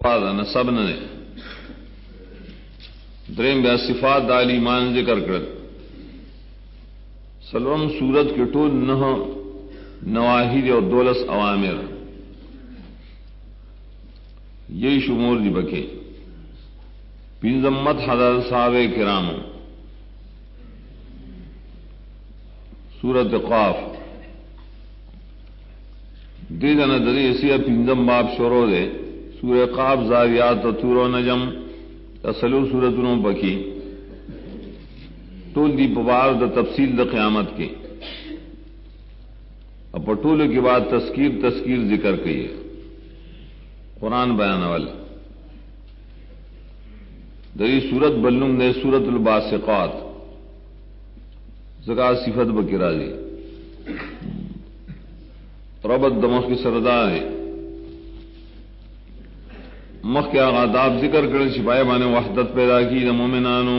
نسب نے دریم بیا صفات دال ایمان ذکر کر سلورم سورت کے ٹول نہ نواہی اور دولس اوامر یہی شمور دی بکے پنزمت حضرت صحابہ کرام سورت قاف دے جنا دری اسی پنزم باب شروع دے سورہ قاف زاریات طور و نجم اصلو سورتوں بکی ٹول دی پوار دا تفصیل دا قیامت کے اب ٹول کے بعد تذکیر ذکر کیے قرآن بیان اول دری سورت بلنم نے سورت الباسقات زکا صفت بکرا دی ربط دمخ کی سردار ہے مخ کے آداب ذکر کرے سپاہی بانے وحدت پیدا کی دا مومنانو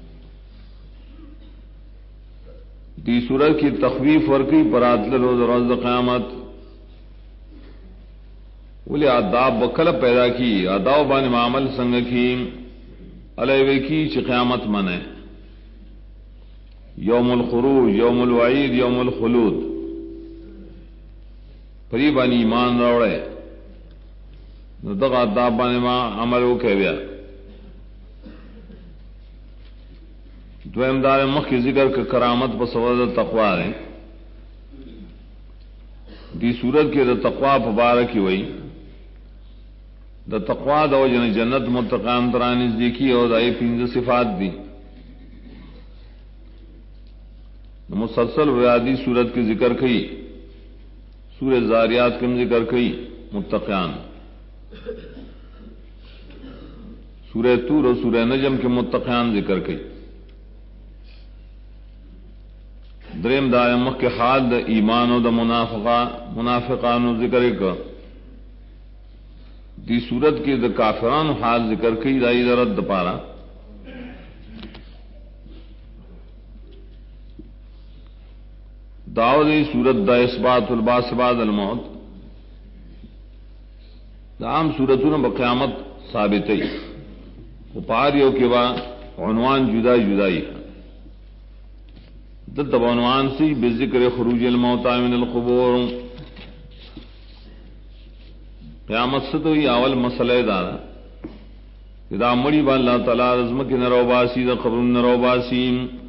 دی سورت کی تخویف ورکی پر روز قیامت ولی آداب بکل پیدا کی آداب بانے معامل سنگ کی علیوے کی چی قیامت منے یوم الخروج یوم الوعید یوم الخلود پری بانی ایمان روڑے ندق آداب بانے ما عملو کہ بیا دویم دار مخ کی ذکر کا کرامت پر سواد تقوی ہے دی صورت کے دا تقوی پبارکی ہوئی دا تقوی دا جن جنت متقام ترانیز دیکھی اور دا پنج صفات دی مسلسل ویادی صورت کی ذکر کئی سورہ زاریات کم ذکر کئی متقیان سورہ طور اور سورہ نجم کے متقیان ذکر کئی دریم دا مخ کے حال دا ایمان و دا منافقان و ذکر کا دی صورت کے دا کافران حال ذکر کئی دائی دا رد پارا داودی صورت دا اثبات الباس بعد الموت دا عام صورتوں بقیامت ثابت ہے پاریوں کے بعد عنوان جدائی دد عنوان سے بذکر خروج الموتى من القبور قیامت سے تو یہ اول مسئلہ دارا اذا مڑی با اللہ تعالی رزم کی نروباسی دا قبر نروباسی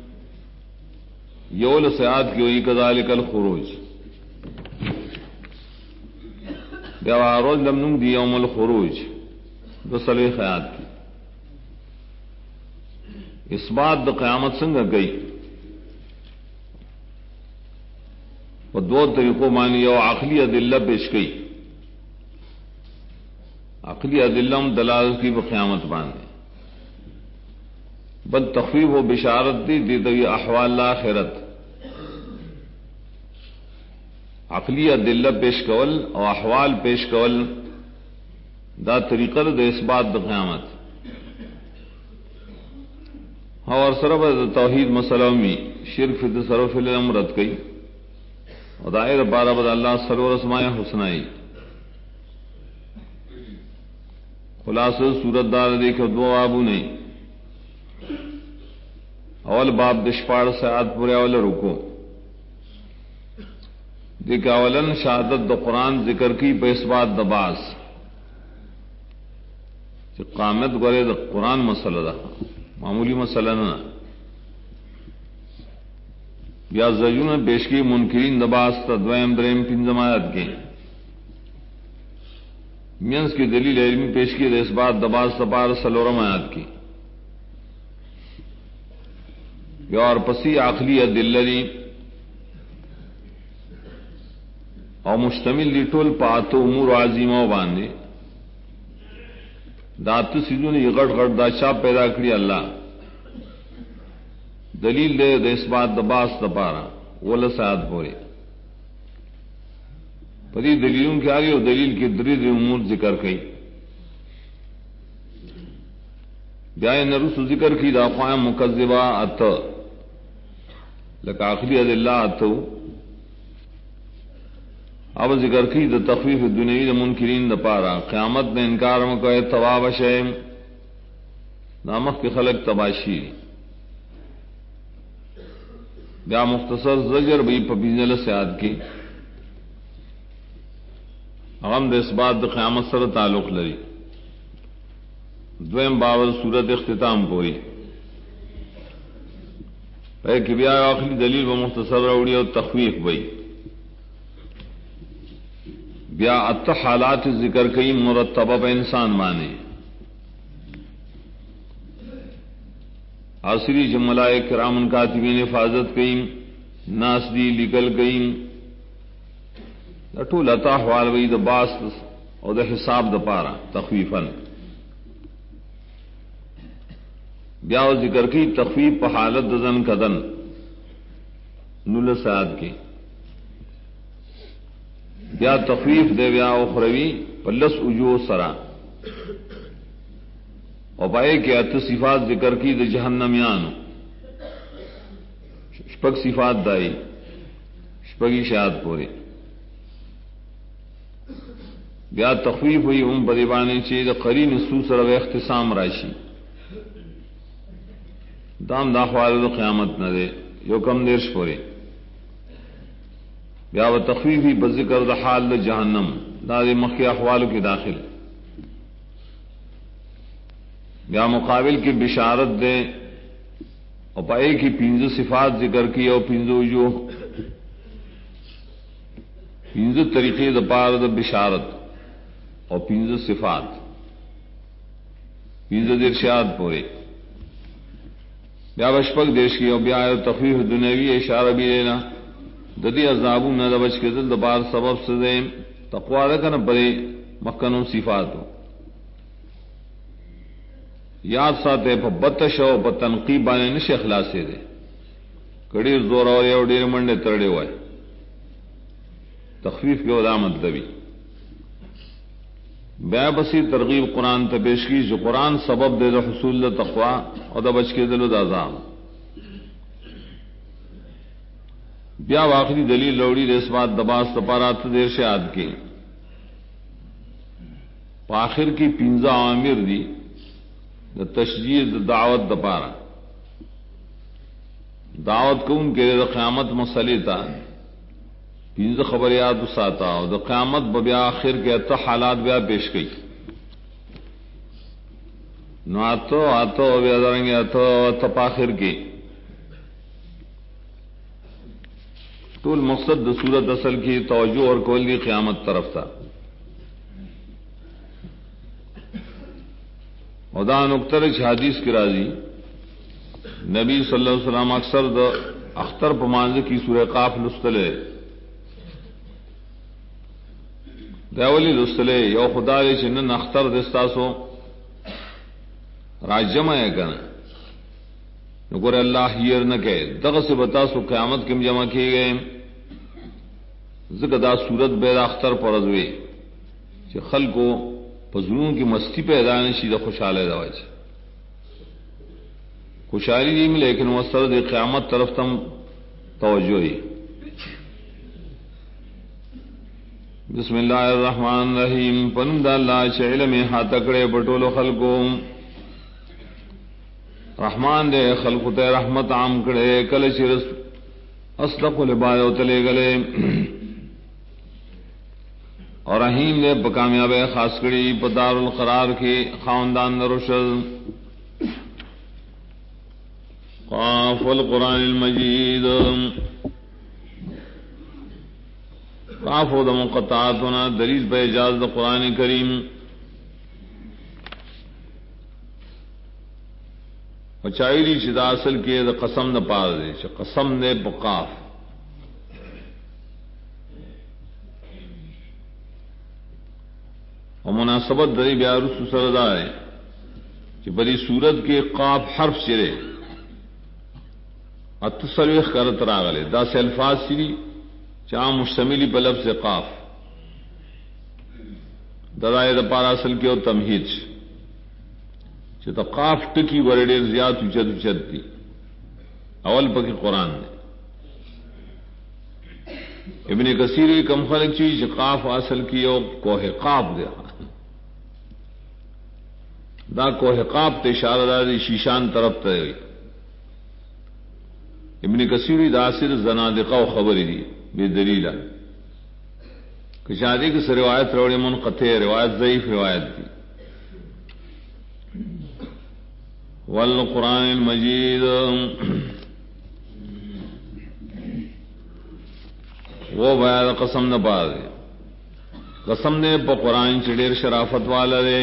یول سیاد کی ہوئی کذالک الخروج دیوا روز لمنگ دی یوم الخروج دسل خیات کی اس بات دا قیامت سنگ گئی وہ دو طریقوں مانی یو عقلی ادلہ پیش گئی عقلی ادلم دلالت کی بقیامت باندھے بل تخفیف و بشارت دی تو یہ احوال الآخرت عقلی ادلہ پیش کول اور احوال پیش کول دا طریقہ دا اس بات دا قیامت اور سرب توحید مسئلہ میں شرک فی تصرف الامر رد کئی اور دائر بارہ بد اللہ سرور اسماء حسنائی خلاصہ صورت دار دیکھو دو بابو نہیں اول باب دشپاڑ سعاد پورے اول رکو دیکھ اولن شہادت دا قرآن ذکر کی پہ اس بات دباس قامت گرے دا قرآن مسئلہ دا معمولی مسئلہ نہ یا زجون بیشکی منکرین دباس تا دویم دریم پنجم آیت کے مینس کی دلیل علمی پیش کی اس بات دباس تپار سلورم آیت کی یا اور پسی عقلی دلری اور مشتمل لٹول پاتو امور عظیمہ باندھے دات سیزوں نے غٹ دا چاپ پیدا کری اللہ دلیل دے اس بات دباس دپارا ولا سعد پورے پری دلیلوں کے آگے اور دلیل کے درد امور ذکر کئی بیائے نرس ذکر کی داقوائم مکذبہ ات لکا آخری اد اللہ اتو اب ذکر کی دا تخفیف دنیوی دا منکرین دا پارا قیامت نے انکار مکوئے ثواب شیم نامخ کے خلق تباشی بیا مختصر زجر بھی پبیزل سیاد کی اغم دا اس بات دا قیامت سر تعلق لری دویم باور صورت اختتام کوئی کہ بیا آخری دلیل و مختصر روڑی اور تخویف بئی بیا ات حالات ذکر کئی مرتبہ پہ انسان مانے آسری جملائے کرام کاتبین حفاظت کئیم ناس دی لکل کئیم لٹو لتا حوال وی دا باس اور دا حساب دا پارا تخویفاً بیا ذکر کی تخفیف پہ حالت دزن کدن نول سعد کی بیا تخفیف دے بیا اخروی پلس اجو سرا اور پائے کہ ات صفات ذکر کی د جہنمیان شپک صفات دائی شپگی شاد پوری بیا تخفیف ہوئی ام بدیبانی چیز قرین سو سر و اختصام راشی دام داخوال قیامت نہ دے یو کم دیرش پوری بیا و تخفیفی بذکر دا حال دا جہنم دا دے مخی احوالو کی داخل بیا مقابل کی بشارت دے اور پائے کی پینز صفات ذکر کی اور پینزو جو پینز طریقے دا پار دا بشارت اور پینز صفات پینز ارشاد پورے بیا بشپک دیش کی اور بیا تخفیف دنیوی اشارہ بھی لینا ددی عذابو نہ بچ کے دل دبار سبب سے دے تقوا رکھنا پڑے مکنو صفات ہو یاد ساتے بتش ہو بتنقیب آنے نش اخلاص سے دے کڑیر زور اور یہ ڈیر منڈے ترڑے ہوئے تخفیف کے ادا مطلبی بیا بسی ترغیب قرآن تپیش کی جو قرآن سبب دے دا حصول دا تقوا اور دا بچ کے دل دا عذاب بیا واخری دلیل لوڑی ریس بات دباس تپارات دیر سے آد کے آخر کی پنزا عامر دی دا تشجیع دعوت دپارا دعوت کو ان کے دا قیامت مسئلے تا پنز خبر یاد ساتا اور دا قیامت بیا آخر کے ات حالات بیا پیش گئی نو آتو بیا درنگے اتو پاخر کی طول مقصد دا صورت اصل کی توجہ اور کول دی قیامت طرف تھا خدا نقطر حدیث کی راضی نبی صلی اللہ علیہ وسلم اکثر دا اختر پمانز کی سورہ قاف لستلے دیولی لستلے یو خدا دے چنن اختر دستاسو راجمع ہے کنا نکور اللہ ہیر نہ کہ دغ سے بتاسو قیامت کم جمع کیے گئے ذکر دا صورت بیدا اختر پر ازوے کہ خلق کو پزرون کی مستی پیدا نشی دا خوشحال ہے دواج خوشحالی دی میں لیکن مستر دے قیامت طرف تم توجہ ہی بسم اللہ الرحمن الرحیم پنم دا اللہ چا علم ہاتکڑے بٹولو خلقو رحمان دے خلق تے رحمت عام کڑے کل چرس اصدق لبایو تلے گلے اور رحیم دے بکامیاب خاص کڑی پدار القرار کی خاندان رشد قاف القرآن المجید قاف و دم قطعاتنا دلیل پہ اجاز دا قرآن کریم چائری چدا اصل کے دا قسم نہ پار دے قسم دے بقاف اور مناسبت دری بیارس سردا ہے کہ بری صورت کے قاف حرف چرے اتسلوخ کرت راغلے دا سے الفاظ سری چاہ مشتملی بلب سے قاف درائے دا پارا اصل کے اور تمہید قاف ٹکی ورڈے زیاد اچت دی اول پکی قرآن نے ابن کثیر کم خلق چیز قاف اصل کی او کوہ قاف دے دا کوہ قاف تے اشارہ دا شیشان طرف تے ابن کثیر دا اصل زنادقہ و خبری دی بے دلیل کشادی کی روایت روڑی منقطع روایت ضعیف روایت دی والقرآن المجید وہ بیاد قسم نہ پا دے قسم نے پا قرآن چڑیر شرافت والا دے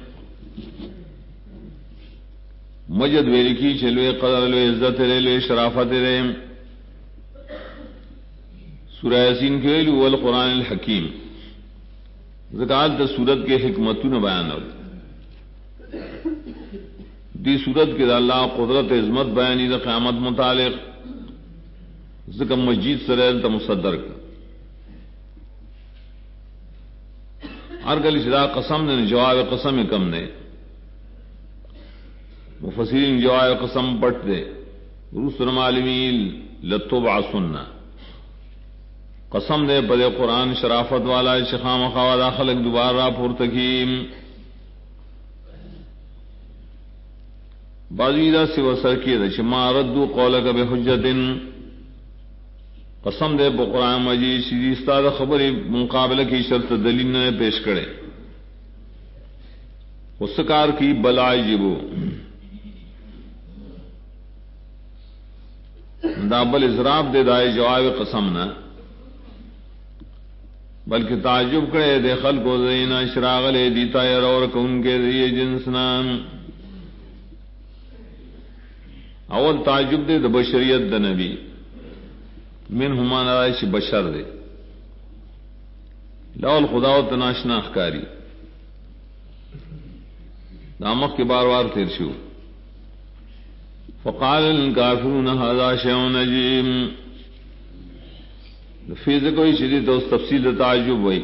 مجد ویلی کی چلوے قدر لو عزت رے لو شرافت رے سورہ یاسین کے ویلو والقرآن الحکیم ذکال تا سورت کے حکمتوں نے بیان ہو دی صورت کے اللہ قدرت عظمت بیانی دا قیامت متعلق ذکر مجید سرائل تا مصدر کا ہر گلی شدہ قسم نے جواب قسم کم نے مفسرین جواب قسم پٹ دے رسل معلومین لتبعثن قسم دے پر قرآن شرافت والا شخام خوادا خلق دوبارہ پورتکیم بعضیدہ سے وسر کی دے شما ردو قولک بحجت قسم دے پر قرآن مجید شیدی استاد خبری مقابلہ کی شرط دلیل نے پیش کرے اسکار کی بلائجبو دابل اضراب دے دائے جواب قسم نہ بلکہ تعجب کرے دے خلق و زینا شراغ لے دیتا یر اور کن کے ذریعے جنسنا اول تعجب دے دا بشریت دا نبی من ہمان رائش بشر دے لول خدا و تناشنا اخکاری دامق کے بار بار تیر شو فقال الکافرون هذا شیء عجیب فیض کوئی شدید تو تفصیل تعجب ہوئی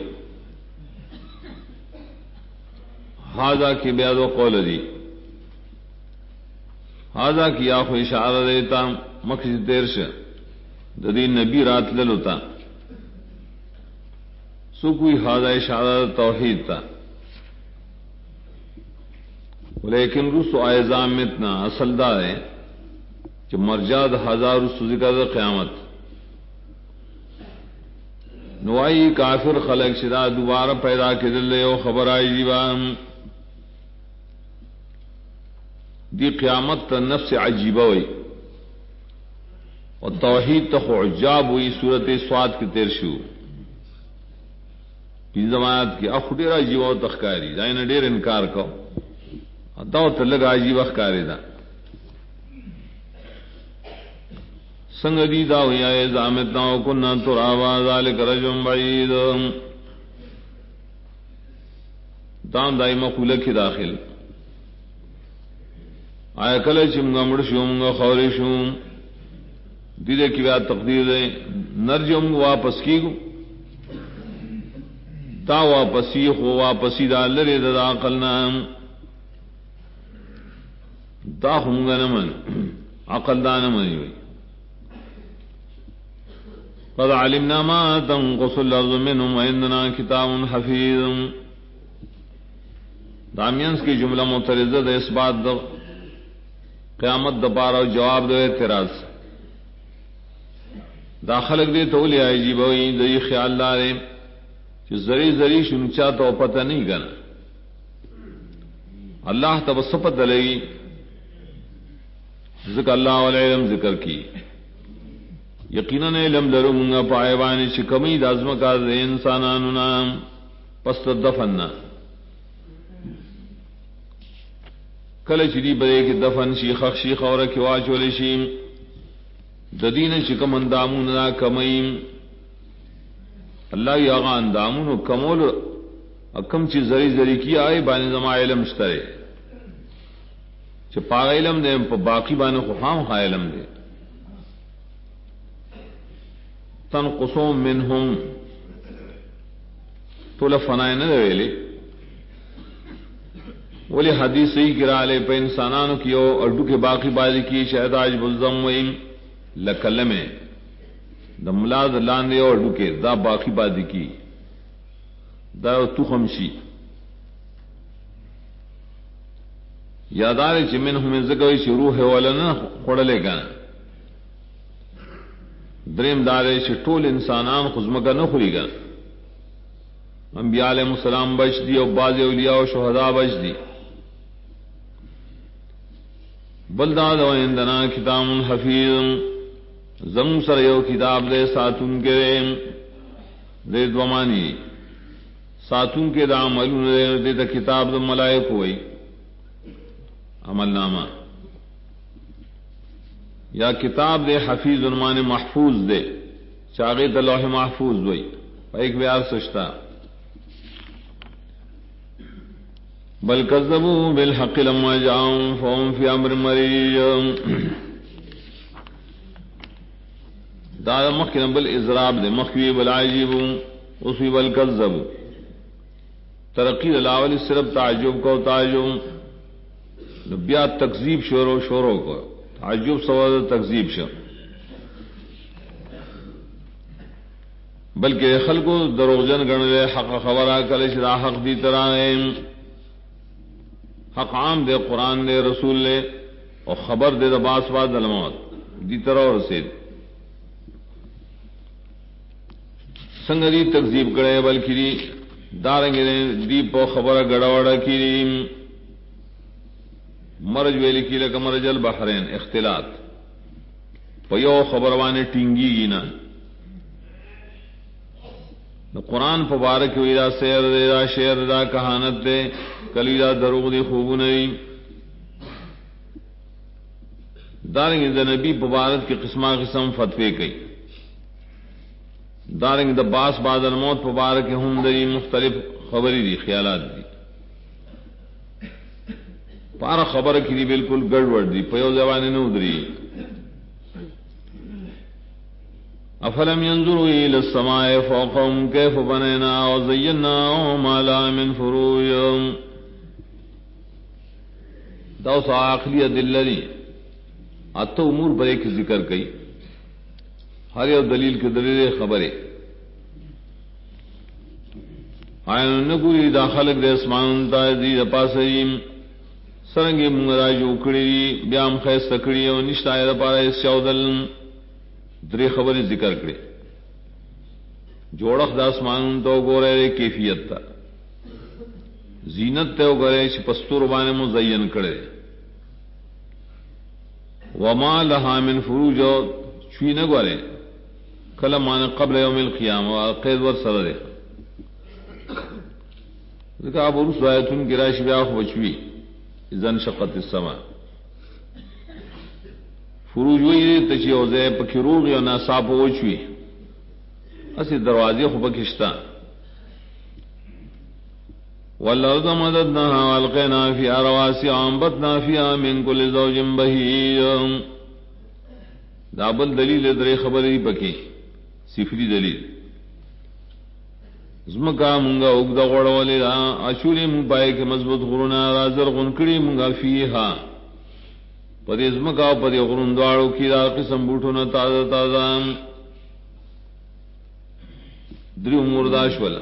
هذا کی بیاد و قول دی هذا کی آخو اشارہ دیتا مکس تیرش ددی نبی رات للوتا سو کوئی هذا اشارہ توحید تا لیکن رسو آئزامتنا اصل دا ہے کہ مرجاد ہزار رسو ذکر قیامت نوائی کافر خلق شدہ دوبارہ پیدا کے دلے او خبر آئی جیبان دی قیامت تا نفس عجیبہ ہوئی اور توحید تا عجاب ہوئی صورت سواد کی تیر شو پین زمانات کی اخ دیر عجیبہ و تخکاری دائن دیر انکار کو داو تلگ عجیب اخکاری دا سنگ دی دا ہوئی آئے زامتنا و کننا ترابا ذالک رجم بعید دام دائی مقولہ کی داخل آئے کلے چمگا مرشو منگا خوری شو دیدے کی بات تقدیر دے نرجو منگا واپس کی گو تا واپسی خو واپسی دا لرے دا عقلنا دا خمگا نمن عقل دا نمن ہوئی قد علمنا ما تنقص الارض منهم وعندنا کتاب حفیظ دامینس کی جملہ مترزہ دا اس بات دا قیامت دا پارا جواب دو اعتراض دا خلق دے تولی آئی جی بوئی دی خیال دارے کہ زری زری شنچا تو پتہ نہیں گنا اللہ تب سپت دلگی ذکر اللہ والعلم ذکر کی یقیناً علم لرو منگا پائے بانی چکمی دازمکا دے انسانانونا پست دفننا کل چلی بدے کی دفن شیخ شیخ اور کواچ ولی شیم ددین چکم اندامون نا کمیم اللہ یاغا اندامون و کمول اکم چی زری زری کی آئے بانی زما علم شترے چھ پاغ علم دے پا باقی بانی خوام خواہ علم دے تنقصون منہم تولا فنائے نہ ویلے ولی حدیث صحیح کرا لے پہ انسانانو کیو اڈو کے باقی بازی کی شاید آج بلزم ویم لکلمے د ملا د لاندې او ډوکې دا باقی پاتې کی دا تخم شي یادار چې منهم زګوي چې روح ولنه خړلې کنه دریم دار چې ټول انسانان خزمګه نه خوري کنه انبیاء علیہ السلام بچ دی او بعض اولیاء او شہداء بچ دی بلداد و عندنا کتاب حفیظ زم سر یو کتاب دے ساتون کے دے دومانی ساتون کے دا عملون دے دا کتاب دا ملائک ہوئی عمل نامہ یا کتاب دے حفیظ عنوان محفوظ دے چاغی دا لوح محفوظ ہوئی ایک بیار سشتا بل کذبوا بالحق لما جاءهم فهم في امر مريج دا مخکې بل اضراب دے مخوی بل عجیب اسی بل کذب ترقی الاول صرف تعجب کو تعجب بیا تکذیب شورو کو تعجب سوال تکذیب شو بلکہ خلقو دروغجن گنلے حق خبرہ کلے شدا حق دی طرح حق عام دے قرآن دے رسول لے اور خبر دے دا باس بعد علمات دی طرح رسید سنگ دی تکذیب کرے بلکہ دی دارنگ دی پو خبر گڑا وڑا کی مرج ویلی کی لکا مرج البحرین اختلاط پیو خبر وانے ٹینگی گی نا قرآن پبارک ویدا سیر دے دا شیر دا کہانت دے کلی دا دروغ دی خوب نہیں دارنگ دا نبی پبارک کی قسمہ قسم فتوے کئی دارنگ دا باس بعد الموت پبارک ہم دی مختلف خبری دی خیالات دی پارا خبر کی دی بالکل گڑبڑ دی پیو زبانی نو دری افلم ينظروا الى السماء فوقهم كيف بنيناها وزيناها ما لها من فروج دوس عقلی دلری اتو امور برے کی ذکر کئی ہر یو دلیل کی دلیل خبریں آئین نگوری دا خلق دے اسمان تا دی دا پاسیم سرنگی منگرا جو کڑی بیام خیس تکڑی و نشتا آئی دا پارا اس چودل دری خبری ذکر کرے جوڑخ دا اسمان تو گو رہے کیفیت تا زینت تے گرے چھ پستور بانے مزین کرے وما لها من فروج چوی نہ گرے کلم مان قبل یوم القیامہ قید ور سر دے ذکر اب رس آیتون کی رائش بیاخ بچوی اذن شقت السماء فروج وی تچی اوزے پکی روغ یا ناساپ وچوی اسی دروازے خوب کشتا والارض مددناها والقینا فیها رواسي وانبتنا فیها من کل زوج بهیج دابل دلیل درے خبری پکی صفری دلیل زمکا منگا اگدا غوڑولی دا اشوری منگ پائے کے مضبوط غرونا رازر غنکڑی منگا فیها پدی زمکا پدی غرون دوارو کی دا قسم بوٹونا تازہ تازہ دری امور داش والا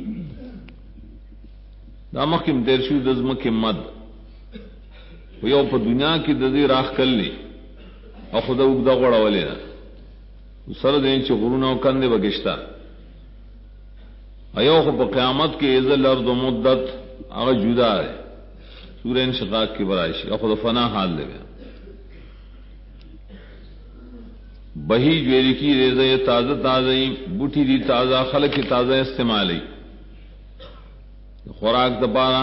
دا مخیم تیرشو دزمکی مد یو پا دنیا کی دزی راخ کل لی او خدا اگدا غوڑولی دا سر دین چی غرونا و کندے بگشتا ایو خو پا قیامت کے ازل ارض و مدت آغا جدا ہے سورہ انشقاق کی برائشی او خدا فنا حال دے گا بہی جویری کی ریزہ تازہ تازہ بوٹی دی تازہ خلق کی تازہ استعمالی خوراک دپارا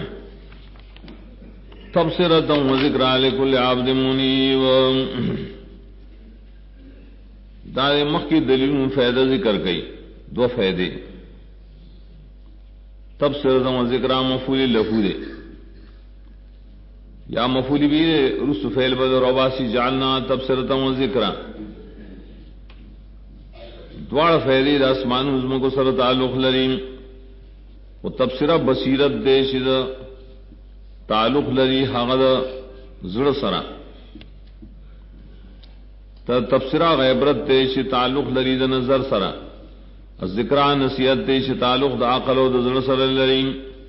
تبصرۃ و ذکرى لکل عبد منیب دار مخ کی دلیل میں فائدہ ذکر گئی دو فائدے تبصرۃ و ذکرى مفعول له دے یا مفعول بھی رس فعل بدر رواسی جعلنا تبصرۃ و ذکرى دوار فعلی آسمان عظم کو سر تعلق لریم و تبصرہ بصیرت دے شد تعلق لری حغد زڑ سرا تبصرہ عبرت تے چ تعلق لري د نظر سره الذکر نصیحت تے چ تعلق د عقل او د زړه سره لري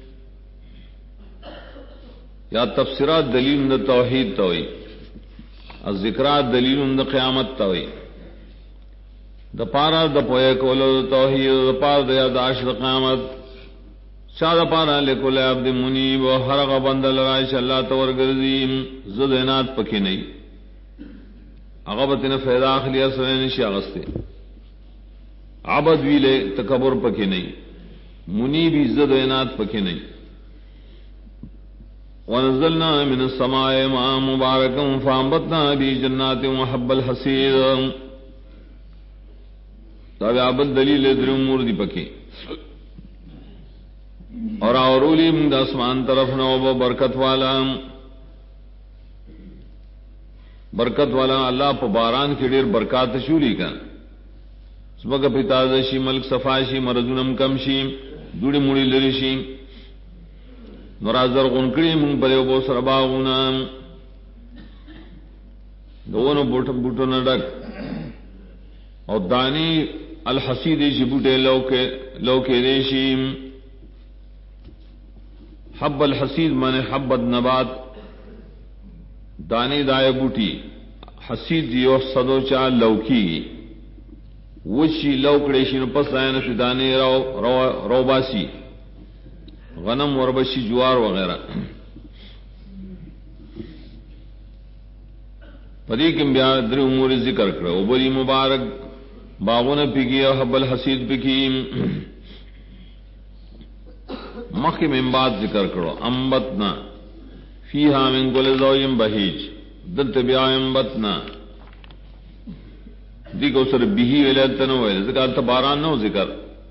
یا تبصرہ دلیل د توحید ته وي الذکر دلیل د قیامت ته وي د پارا د پوهه کولو توحید د پار د یاداش د قیامت شاد پارا لکل عبد منیب و هر غبندل رائش اللہ تور گرزیم زدینات پکی نہیں اغبتنا فیدا اخلی اصلین شاغستے عبد ویلے تکبر پکی نہیں منیبی زدینات پکی نہیں ونزلنا من السماء ماء مبارکا فانبتنا بی جنات وحب الحسید تابع عبد دلیل در امور دی پکی اور اورولی من داسمان طرف نو برکت والا اللہ پا باران کی دیر برکات شولی کا سبکا پیتازشی ملک صفاشی مرضونم کمشی دوڑی موڑی لرشی نرازر غنکڑی من بریو بو سرباغونا دونو بوٹو نڈک اور دانی الحسیدی شی بوٹے لوکے ریشی حب الحسید من حب النبات دانی دائے بوٹی حسید دیو صدو چا لوکی وشی لوکڑیشی نو پس دائے نفی دانی رو باسی غنم وربشی جوار وغیرہ پدی کم بیا در امور ذکر کرو بری مبارک باغون پکی حب الحسید پکی مخی من بعد ذکر کرو انبتنا فیہا من کل زوج بہیج دلت بیا انبتنا دیکھو سر بیہی ویلیتنو ویلی ذکر تا باران نو ذکر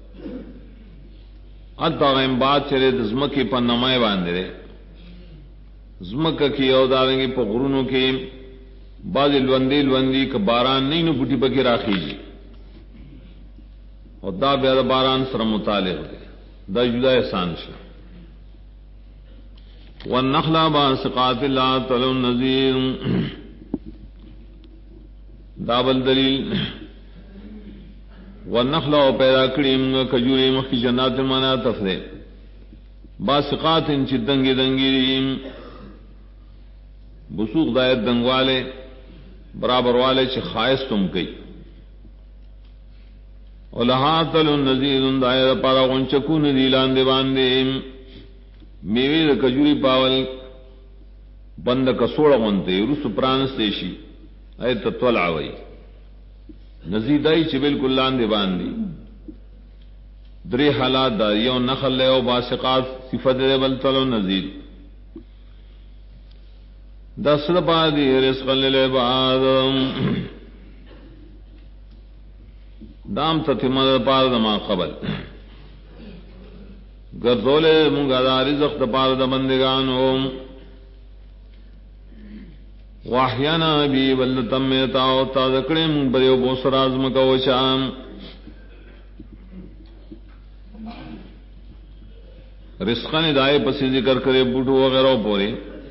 التا غیم بعد چلے دزمکی پا نمائی باندے رے زمکہ کی او دارنگی پا غرونو کی بعض الوندی که باران نہیں نو بوٹی پکی راخی جی اور دا بیا دا باران سر متعلق دے دا جدا احسان شا والنخل باسقات لا تلو النذیر دابل دلیل والنخل او پیدا کریم کجوری مخی جنات مانا تفرے باسقات چی دنگی دنگی بسوق دایت دنگ والے برابر والے چی خائص تم کئی ولہاتل النذیر دائر پارا غنچکون دیلان دے باندے میوی دا کجوری پاول بند کسوڑا غنتے رس پرانستیشی اے تطولع وی نزیدائی چی بالکل لان دے باندی دری حالات دا یو نخل لے و باسقات صفت دے بلتلو نزید دا صدپا دی رزق للعباد دام تتمد پار دما قبل گرزولے منگا دا رزق دا پار دا بندگانو واحیانا بی بلدتم میتاو تا دکڑیم بریو بوسر آزمکو شام رزقان دائے پسی ذکر کرے بوٹو وغیرہ پورے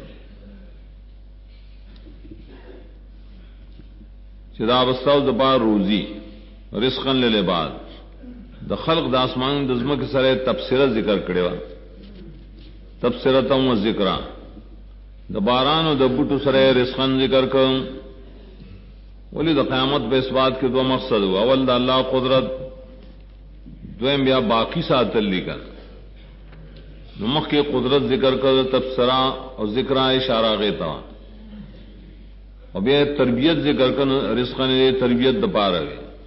چدا بستاو دا پار روزی رزقن للعباد د خلق د اسمان د زمک سره تفسیره ذکر کړي تفسیرته او ذکر د باران او د بوټو سره رزقن ذکر کوم ولی د قیامت په اثبات کې دوه مقصد اول د الله قدرت دویم بیا باقی ساتل لیکل نو مخکې قدرت ذکر کړه تفسیره او ذکر اشاره غیتا او بیا تربیت ذکر کړه رزقن تربیت د پاره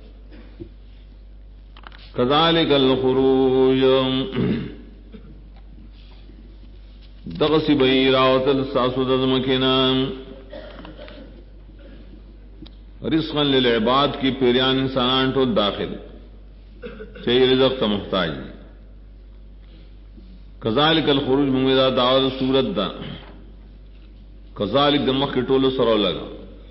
کذالک الخروج دغسی بئی راوتل ساسو دزمکینا رزقا للعباد کی پیریان انسانان ٹول داخل چاہیے رزق تا محتاج کذالک الخروج منگویدہ دعوت صورت دا کذالک دمخ کی ٹولو سرو لگا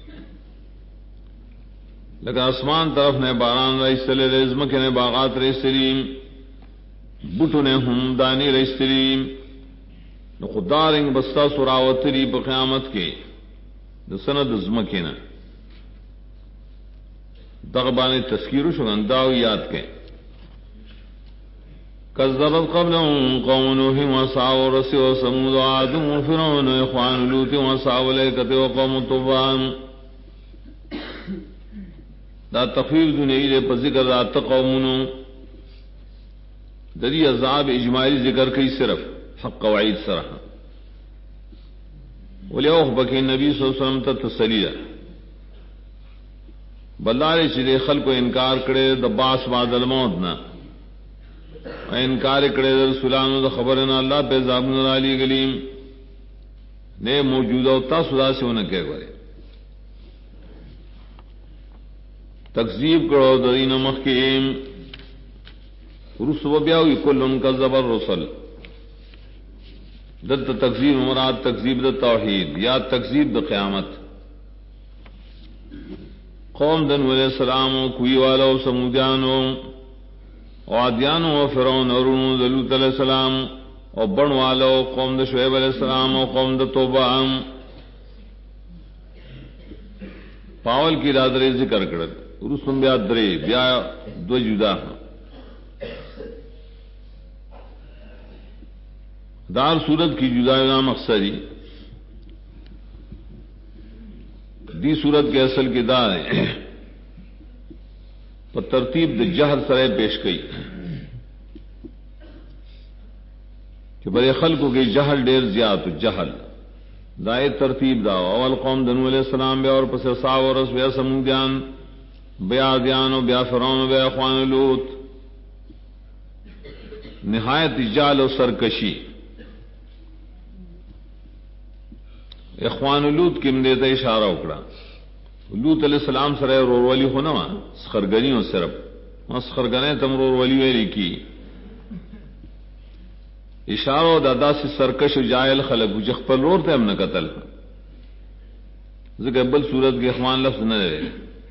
لیکن آسمان طرف نے باران رئیسلی رزمک نے باغات رئیسلی بوٹو نے ہم دانی رئیسلی نو خدارنگ بستا سراوتری پا قیامت کے دا سند ازمکینا دغبان تذکیر شغن داو یاد کے کذبت قبلهم قوم نوح واصحاب الرس وثمود وعاد وفرعون واخوان لوط واصحاب الايكة وقوم طوفان. دا تخفیف دنیای دے پر ذکر ذات قومونو دری عذاب اجمالی ذکر کئی صرف حق قواعد سرح ولیوخ بکی نبی صلی اللہ علیہ وسلم تا تسلیہ بلدارے چلے خلق کو انکار کرے دا باس بعد الموت نا انکار کرے دا رسولانو دا خبرنا اللہ پہ زابن علی گلیم نے موجودہ ہوتا صدا سے انہیں کہہ گئے تکذیب کرو دین مخیم رسو بیاوی کلن کذب الرسل دت تکذیب مراد تکذیب دا توحید یا تکذیب دا قیامت. قوم دن علیہ السلام کوئی والا سمودیانو وعدیانو و فرعون ارونو دلوت علیہ السلام اور بن والو قوم دا شعیب علیہ السلام و قوم دا توبہ پاول کی رادری ذکر کرد رسم بیا درے بیا دو جدا دار صورت کی جدا نام اکثری دی صورت کے اصل کی دار ہے پر ترتیب د جہر سرے پیش کئی کہ برے خلقوں کے جہل ڈیر زیاد جہل دائے ترتیب دا اول قوم دنو علیہ السلام بیا اور پس صاحب اور رس بیا سمودیان بیا دیان و بیا فرعون بیا اخوان لوط نہایت جال و سرکشی. اخوان لوط کم دیتا اشارہ اکڑا لوط علیہ السلام سر رور ولی ہونا سخرگنی ہو صرف سخرگنے تم رور ولی ویلی کی اشارہ دادا سے سرکش و جائل خلق جخ پر رور تھے ہم نے قتل ذکر بل صورت کے اخوان لفظ نہ رہے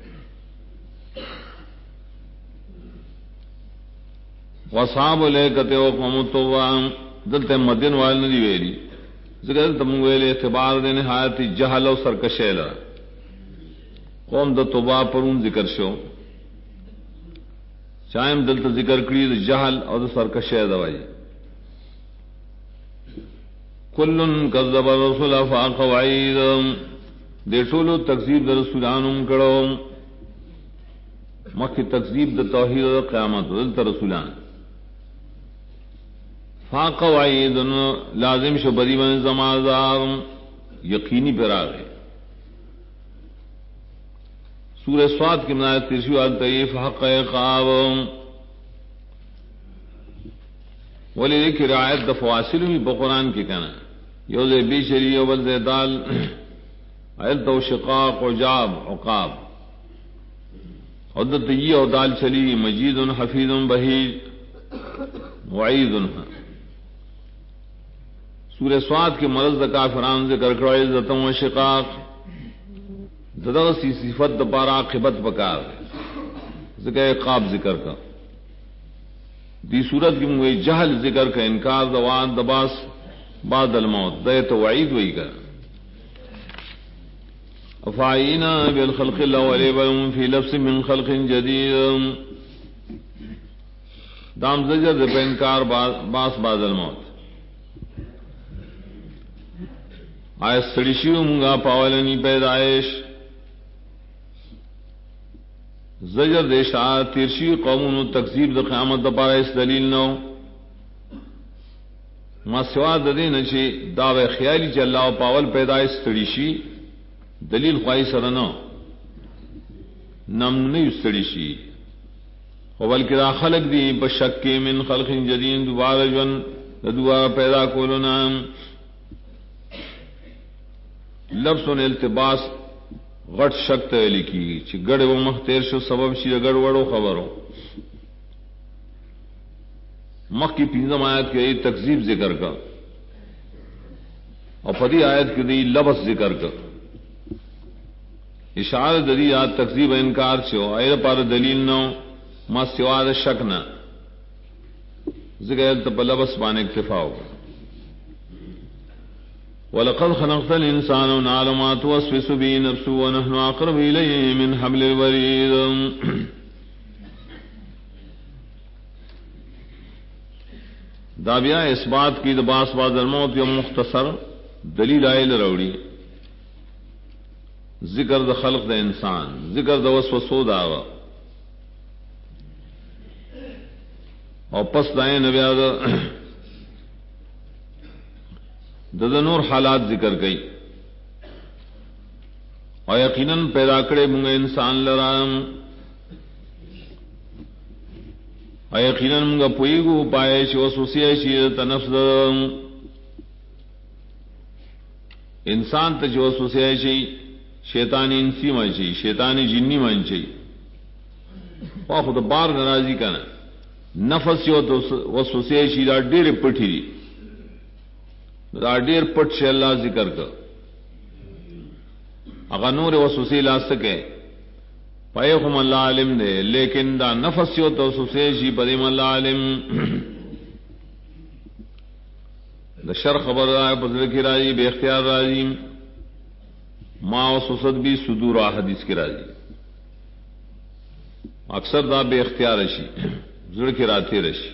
وصحاب الايكة وقوم طوفان دلتے مدین وال ندی ویلی ذکر تم ویلے اعتبار دے نہایت جہل و سرکشیلا قوم د توبہ پرون ذکر شو چائم دلتا ذکر کری جہل اور سرکشی دوائی کلن کذب الرسول فاق وعید دے ٹولو تکذیب در رسولانم کرو مکی تکذیب در توحید و قیامت دلتا رسولان فاق وعید لازم شو بری من زمازار یقینی پر آگئے. سورہ سواد کی منایت ترشی والتعیف حق عقاب ولی دیکھ رعایت د فواصل بھی بقرآن کی کہنا یوز بیشری و بلد دال عیلت و شقاق و جاب عقاب حدت یہ و دال چلی مجید حفیظ بہید وعید. سورہ سواد کے مرض د کافران ذکر کرو عزت و شقاق ددغسی صفت پارا عاقبت بکار ذکر عقاب ذکر کا دی صورت کی منگوئی جہل ذکر کا انکار دوان دباس بعد الموت دے تو وعید وہی کا افعینا بالخلق الاول وهم فی لبس من خلق جدید دام زجر پہ انکار باس بعد الموت آئے سڑشیو منگا پاولنی پیدائش زجر دیشا تیرشی قومون تکذیب د قیامت د پارا اس دلیل نو ما سوا د دین چی داو خیالی چ اللہ پاول پیدائش تڑیشی دلیل خواہی سره نو نم نه استڑیشی او بلکہ دا خلق دی بشک من خلق جدید دوبارہ جن دوبارہ پیدا کولنا لفظ التباس غٹ شک ویلی کی چی گڑ و مختیر شو سبب شی گڑ وڑو خبرو مخ کی پینزم آیت کی تکذیب ذکر کا اور پدی آیت کی دی لفظ ذکر کا اشارہ دری آیت تکذیب انکار چھو ایر پار دلیل نو ما سواد شک نہ ذکر تب لفظ بانے اکتفا ہوگا وَلَقَدْ خَلَقْنَا الْإِنسَانَ وَنَعْلَمُ مَا تُوَسْوِسُ بِهِ نَفْسُهُ وَنَحْنُ أَقْرَبُ إِلَيْهِ مِنْ حَبْلِ الْوَرِيدِ. دابیا اس بات کی دباس بعد الموت یا مختصر دلیل آئے لروڑی ذکر د خلق د انسان ذکر د وسوسو داوا اور پس دائیں نبیا د نور حالات ذکر گئی اور یقیناً پیدا کرے منگا انسان لرام اور یقیناً منگا پوئیگو پائے شی وسوسیہ شی تنفس انسان تج وسوسیہ شی شیطانی انسی من چی شیطانی جنی من چی خود بار ناراضی کنا نفس یو تو وسوسے شی دا ډېر پټی دی دا ډېر پټ شی الله ذکر کړ هغه نور وسوسے لا سکے پای هم الله عالم دے لیکن دا نفس یو تو وسوسے شی پدیم الله عالم دا شر خبر ہے بدل کی راضی بے اختیار راضی ما وسوسد بھی صدور حدیث کی راضی اکثر دا بے اختیار رشی زڑ کے راتے رشی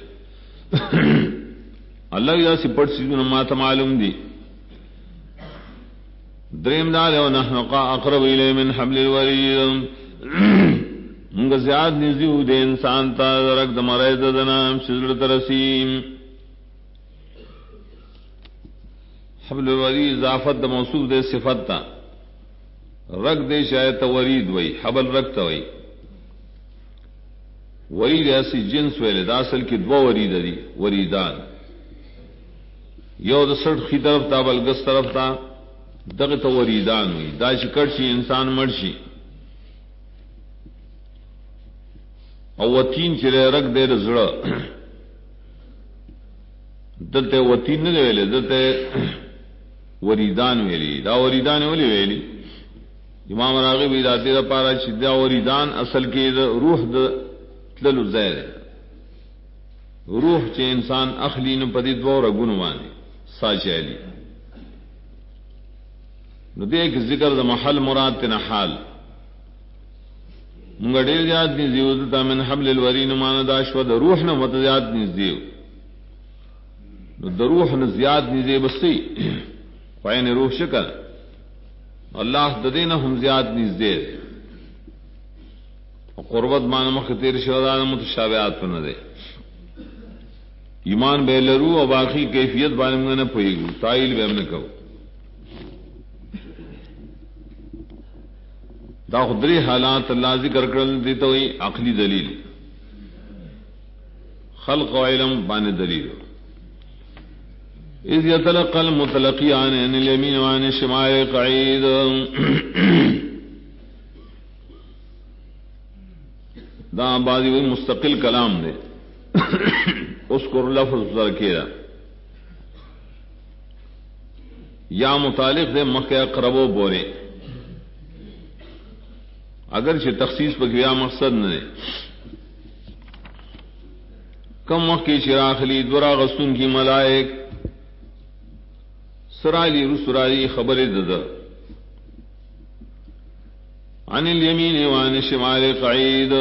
اللہ کی سی پٹ سی ما معلوم دی دریم دار و نحن اقرب الی من حبل الورید منگ زیاد نزیو دے انسان تا رک دمارے دنام شزر ترسیم حبل الورید اضافت دا موصوف دے صفت تا رگ دے شاید ورید وئی حبل رکھتا وئی ورید ایسی جنس ویلے دا اصل کی دو ورید دی وریدان یو دا سٹ خی طرف تا بلگس طرف تا دغت وریدان ہوئی دا چکڑ شی انسان مرشی او وطین چرے رگ دے رزڑا دلتے وطین نہ ویلے دلتے وریدان ویلی دا وریدان ویلی ویلی امام راغب دا تیرا پارا چدا وریدان اصل کی روح دا تللو زیر روح چے انسان اخلی نو پدی دو رگونو مانے ساچیلی نو دیکھ ذکر دا محل مراد تینا حال منگا دیر زیاد نیزیو دتا من حبل الورین مانا داشوا دا روح نا مت زیاد نیزیو نو دا روح نا زیاد نیزیو بسی خوین روح شکر اللہ ددینا ہم زیاد نیزدے قربت مانا مختیر شہدان متشابہات پر نہ دے ایمان بے لرو اور باقی کیفیت بارے میں نہ پوئی گو تائل بے نے کہو دا خدری حالات اللہ ذکر کرنے دیتا ہوئی عقلی دلیل خلق و علم بان دلیل اذ يتلقى المتلقيان عن اليمين وعن الشمال قعيد دا بعضی وہی مستقل کلام دے اس کو لفظ ذکر یا متعلق دے مکہ اقربو بورے اگرچہ تخصیص پر گیا مقصد نہ کم وقت کی چراغلی دورا غسن کی ملائک سرالی رسرالی خبر دد عن الیمین وعن الشمال قعید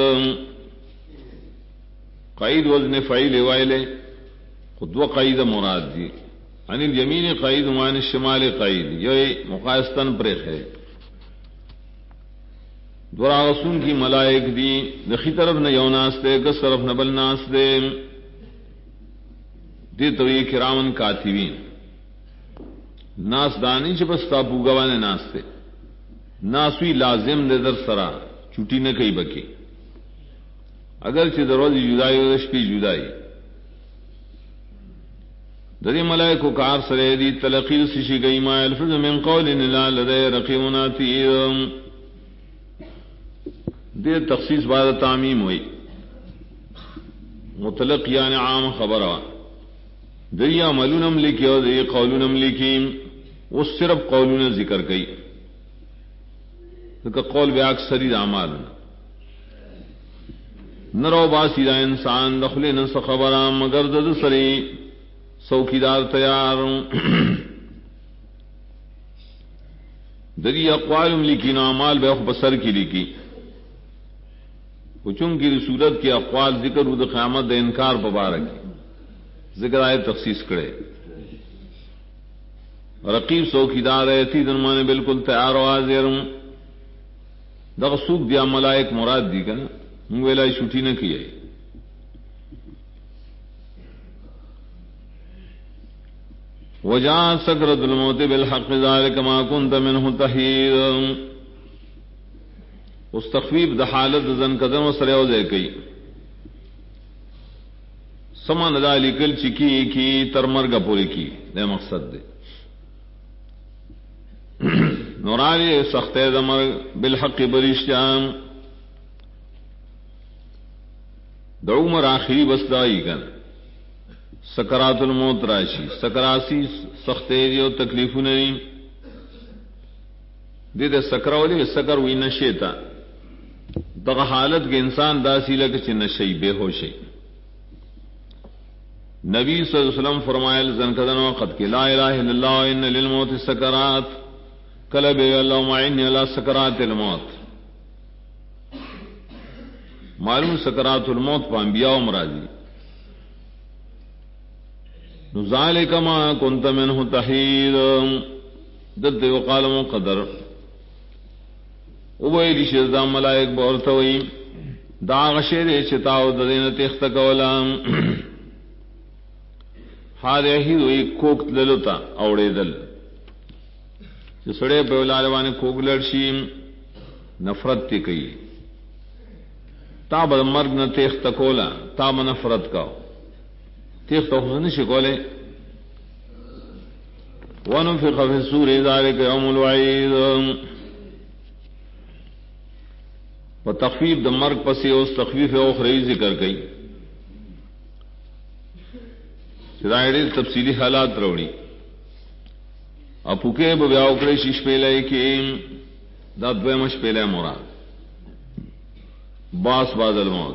قعید وزن فعیل وائلے خود و قعید مراد دی عن الیمین قعید وعن الشمال قعید یہ مقایستن پریخ ہے دورا غسون کی ملائک دی دخی طرف نہ یوناس دے گس طرف نہ بلناس دے دی تو یہ کرامن کاتبین ناس دانی چپستا پوگوانے ناس دے ناسوی لازم دے در سرا چھٹی نہ کئی بکی اگرچہ دروازی جدائی و رشپی جدائی دری ملائکو کار سرے دی تلقیر سشی گئی ما الفظ من قول الا لدے رقیب عتید دے تخصیص بعد تعمیم ہوئی مطلق یعنی عام خبر دریا عملونم لکھی اور دری قولونم لکھی وہ صرف قولون ذکر گئی کہ قول بے اکثری دامال نرو باسی دا انسان دخلے نس خبرام مگر دد سری سوکیدار تیار دری اقوال لکی نعمال بے بسر کی لکی پچوں کی صورت کے اقوال ذکر ود قیامت دے انکار پبارک ذکر آئے تخصیص کرے رقیب سوکھیدار ہے تھی درمانے بالکل تیار و حاضر دغ سوکھ دیا ملائک مراد دی کنا منگ ویلائی چھٹی نہ کی ہے وجاءت سکرۃ الموت بالحق ذلک ما كنت منه تحید اس تخویب د حالت زن قدم و سریو دے کئی سمان ادا لکل چکی کی ترمرگا پوری کی دے مقصد دے نورانی سخت دمر بالحق بریشتیان د عمر آخری بسدائی کن سکرات الموت راشی سکراسی سخت دیو تکلیف نہیں دے دے سکراولی سکر وی نشیتا دغ حالت کے انسان داسی لگ چ نشئی بے ہوشی نبی صلی اللہ علیہ وسلم فرمائے زنکدن وقت کہ لا الہ الا اللہ ان للموت سکرات قلب اللهم اعني على سکرات الموت معلوم سکرات الموت پا انبیاء مرادی ذالک ما كنت منه تحید دد وقال مقدر وبیلی شزا ملائک بورتوی دا غشیر چتاو دین تخت کولا حاله ہی وی کوک دلتا اوڑے دل چې سړی په ولالوانه کوګلړ شي نفرت تی کوي تا به مرګ نه تخت کولا تا به نفرت کاو تخت خو نه شي کوله ونفخ في الصور ذلك يوم الوعيد و تخفیف د مرگ پسې اوس تخفیف اخری ذکر کړي چې دا ډېر تفصیلی حالات راوړي اپو کې به بیا وکړي شش پهلای کې دا دوه مش پهلای مراد باس بادل موت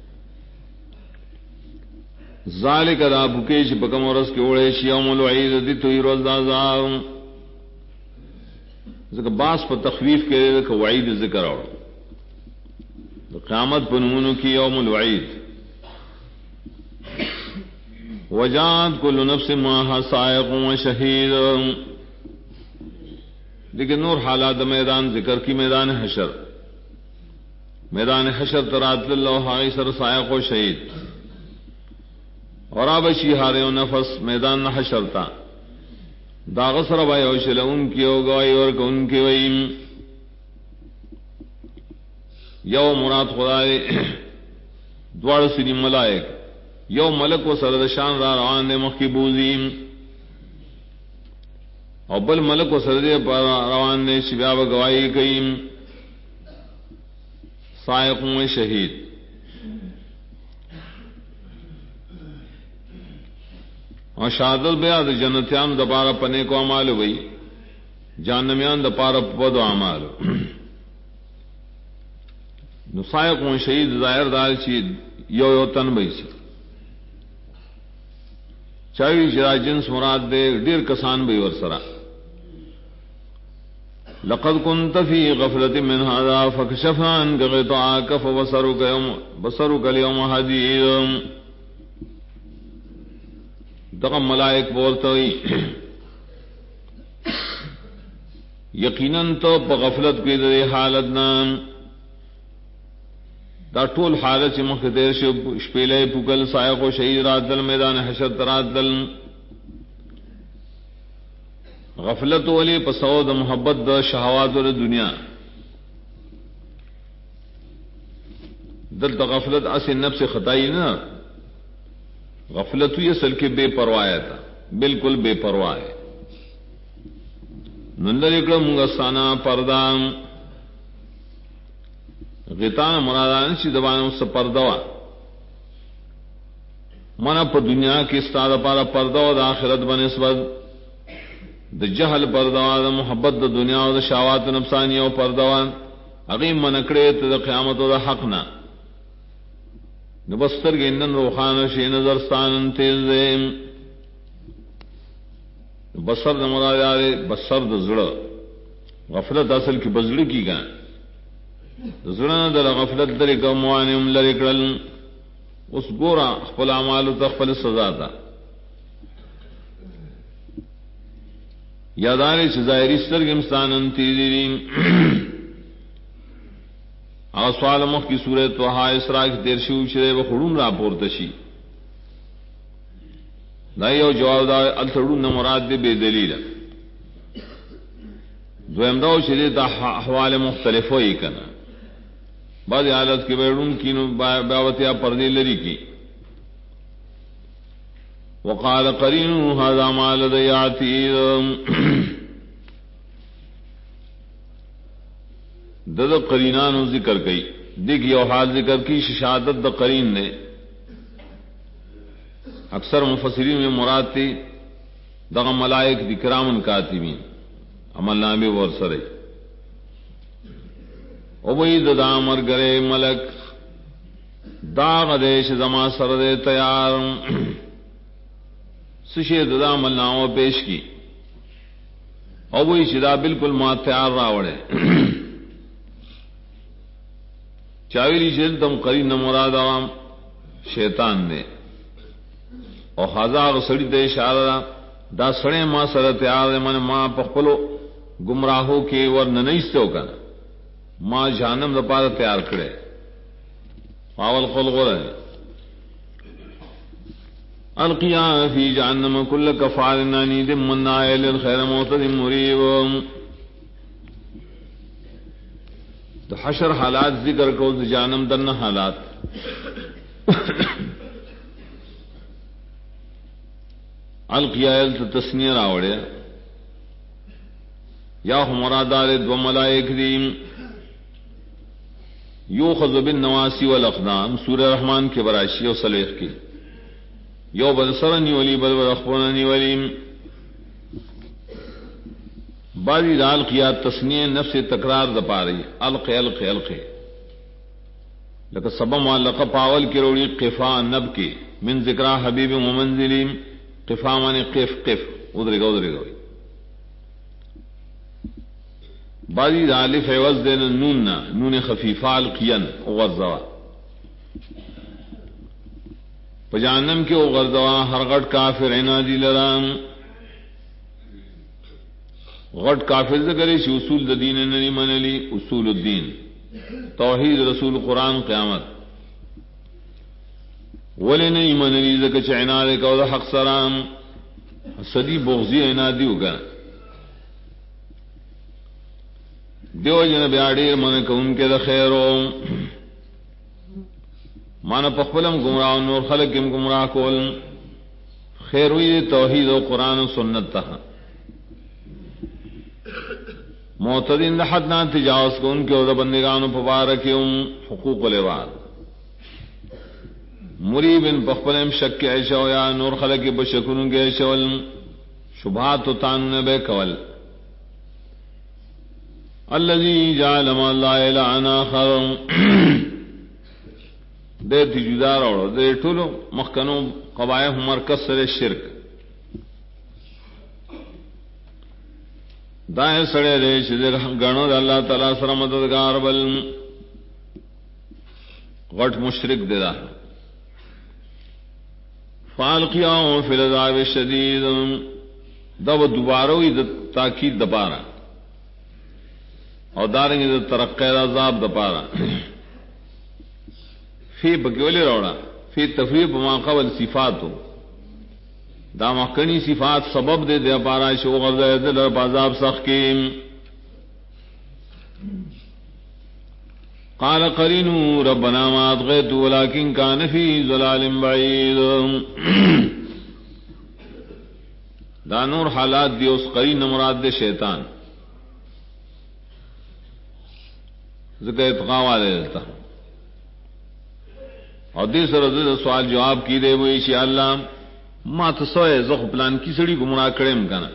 ذالک را اپو کې چې بکم ورس کې وړي شي یوم الوعید دي تو روز عذاب ځکه باس په تخفیف کې د وعید ذکر اورو قیامت پنونو کی یوم الوعید وجات کل نفس ماہا سائق و شہید لیکن نور حالات میدان ذکر کی میدان حشر ترات اللہ حائی سر سائق و شہید اور آبشی ہارے و نفس میدان حشر تا داغسر بائی اوشل ان کی اوگائی اور ان کی ویم یو مراد خدای دوار سنی ملائک یو ملک و سرد شان را روان دے مخی بوزیم او بل ملک و سرد روان دے شبیاب گوائی کئیم سائقوں شہید اور شہادت بیاد جنتیان دا پارا پنے کو عمال ہوئی جہنمیان دا پارا پد و عمال نسائق و شہید ظاہر دار چی یو تن بئی سی چاوی جرا جنس مراد دے ڈیر کسان بئی ورسرا لقد كنت في غفلة من هذا فكشفنا عنك غطاءك فبصرك اليوم حديد دغم ملائک بولتا ہوئی یقیناً تو پا غفلت کی دے حالت نام دا ټول حالت چې مخ دیر شپیلې پوکل سایق او شهید رات دل میدان حشر ترات دل غفلت ولی پسو د محبت د شهوات د دنیا دل غفلت اس نفس خطائی نہ غفلت ہوئی اصل کے بے پرواہ تھا بالکل بے پرواہ نندر اکڑا منگا سانا پردام غیتان مرادان چی دبانو سا پردوا منا پا دنیا کی استاد پارا پردوا دا آخرت بنسبت دا جہل پردوا دا محبت دا دنیا و دا شاوات نفسانی و پردوا اغیم منکڑیت دا قیامت و دا حقنا نبستر گندن روخان شی نظرستان تیز دیم بسر دا مراد آرے بسر دا زڑا غفلت اصل کی بزڑی کی گا زړه در غفلت در کوموانم لری کړل اس ګورا خپل اعمال ته خپل سزا ده یادارې چې ظاهري سترګې انسانن تیزین او سوال مخ کی سورۃ طه اسراء کی دیر شو شری و خړون را پورته شي دا یو جواب دا التړون مراد دې به دلیل دویم دا چې دا احوال مختلف وي کنه بعض حالت کې بیرون کینو باوتیا پردې لري کی وقال قرين هذا ما لدي عتيد دد قرینانو ذکر کئی دیکھ یو حال ذکر کی شہادت د قرین نے اکثر مفسرین میں مراد تھی دغ ملائک دی کرام کاتبین عمل نامے ورسرے او وہی ددا مر گرے ملک داغ دیش زما سر دے تیار سشے ددا عمل نامہ پیش کی او وہی شدا بالکل ما تیار راوڑے چاویلی شد تم قرین مراد عوام شیطان نے اور ہزار سڑی دے اشارہ دا سڑے ما سر تیار من ما پخپلو گمراہوں کے ورن نیستو کن ما جہنم دا پارا تیار کرے فاول خلق رہے القیا فی جہنم کل کفار عنید مناع للخیر معتد مریب تو حشر حالات ذکر کو جانم دن حالات القیائل تو تسنیر آوڑے یا مرادار دو ملائک دیم یو خذ بالنواسی والاقدام سورہ رحمان کے براشی و صلیخ کی یو بلسرنی ولی بل برخوننی ولیم بعضی دال کیا تسنیہ نفس تکرار دپا رہی الق الق الق لکہ سبم واللق پاول کی روڑی قفا نب کی من ذکرہ حبیب ومنزلیم قفا من قف قف ادھرے گا بعضی دالف عوض دین نون خفیفہ القین غرزوا پجانم کے غرزوا ہرغٹ کافر عنادی لرام غٹ کافر ذکر شی اصول د دین ننی منلی اصول الدین توحید رسول قرآن قیامت ولی نئی منلی ذکر چ عناد کو د حق سلام صدی بغضی عنادی ہوگا دیو جن بیاڑی من کو ان کے د خیرو مان پخپلم گمراہ نور خلقم گمراہ کول خیر ہوئی توحید و قرآن و سنت تھا معتدین حد نہ تجاوز کو ان کے عہدہ بندگان مبارکم حقوق العباد مریب ان پخپلم شک عیشہ یا نور خلق بشکن کے شول شبہات و تان بے کول الذي جعل ما لا اله اخر دے جدار اور دے ٹولو مخکنو قبائح مرکز سر شرک دائیں سڑے دے شدر گنو دا اللہ تعالیٰ سر مددگار بل غٹ مشرک دے دا فالقیاؤں فی العذاب الشدید دا وہ دوباروی دا تاکید دپارا اور دارنگی دا ترقی دا عذاب دپارا فی بکیولی روڑا فی تفریب ما قبل صفاتو دا مخکنی صفات سبب دے دے پارا شو غرض دل عذاب سخت کی قال قرینو ربنا ما اطغیت ولكن كان فی ضلال بعید دا نور حالات دی اس قرین مراد دے شیطان ذکر اتقا والے دیتا اور دیس رضی سوال جواب کی دے وہ انشاء اللہ ما تسوئے زخ پلان کی سڑی گمراہ کریم کنا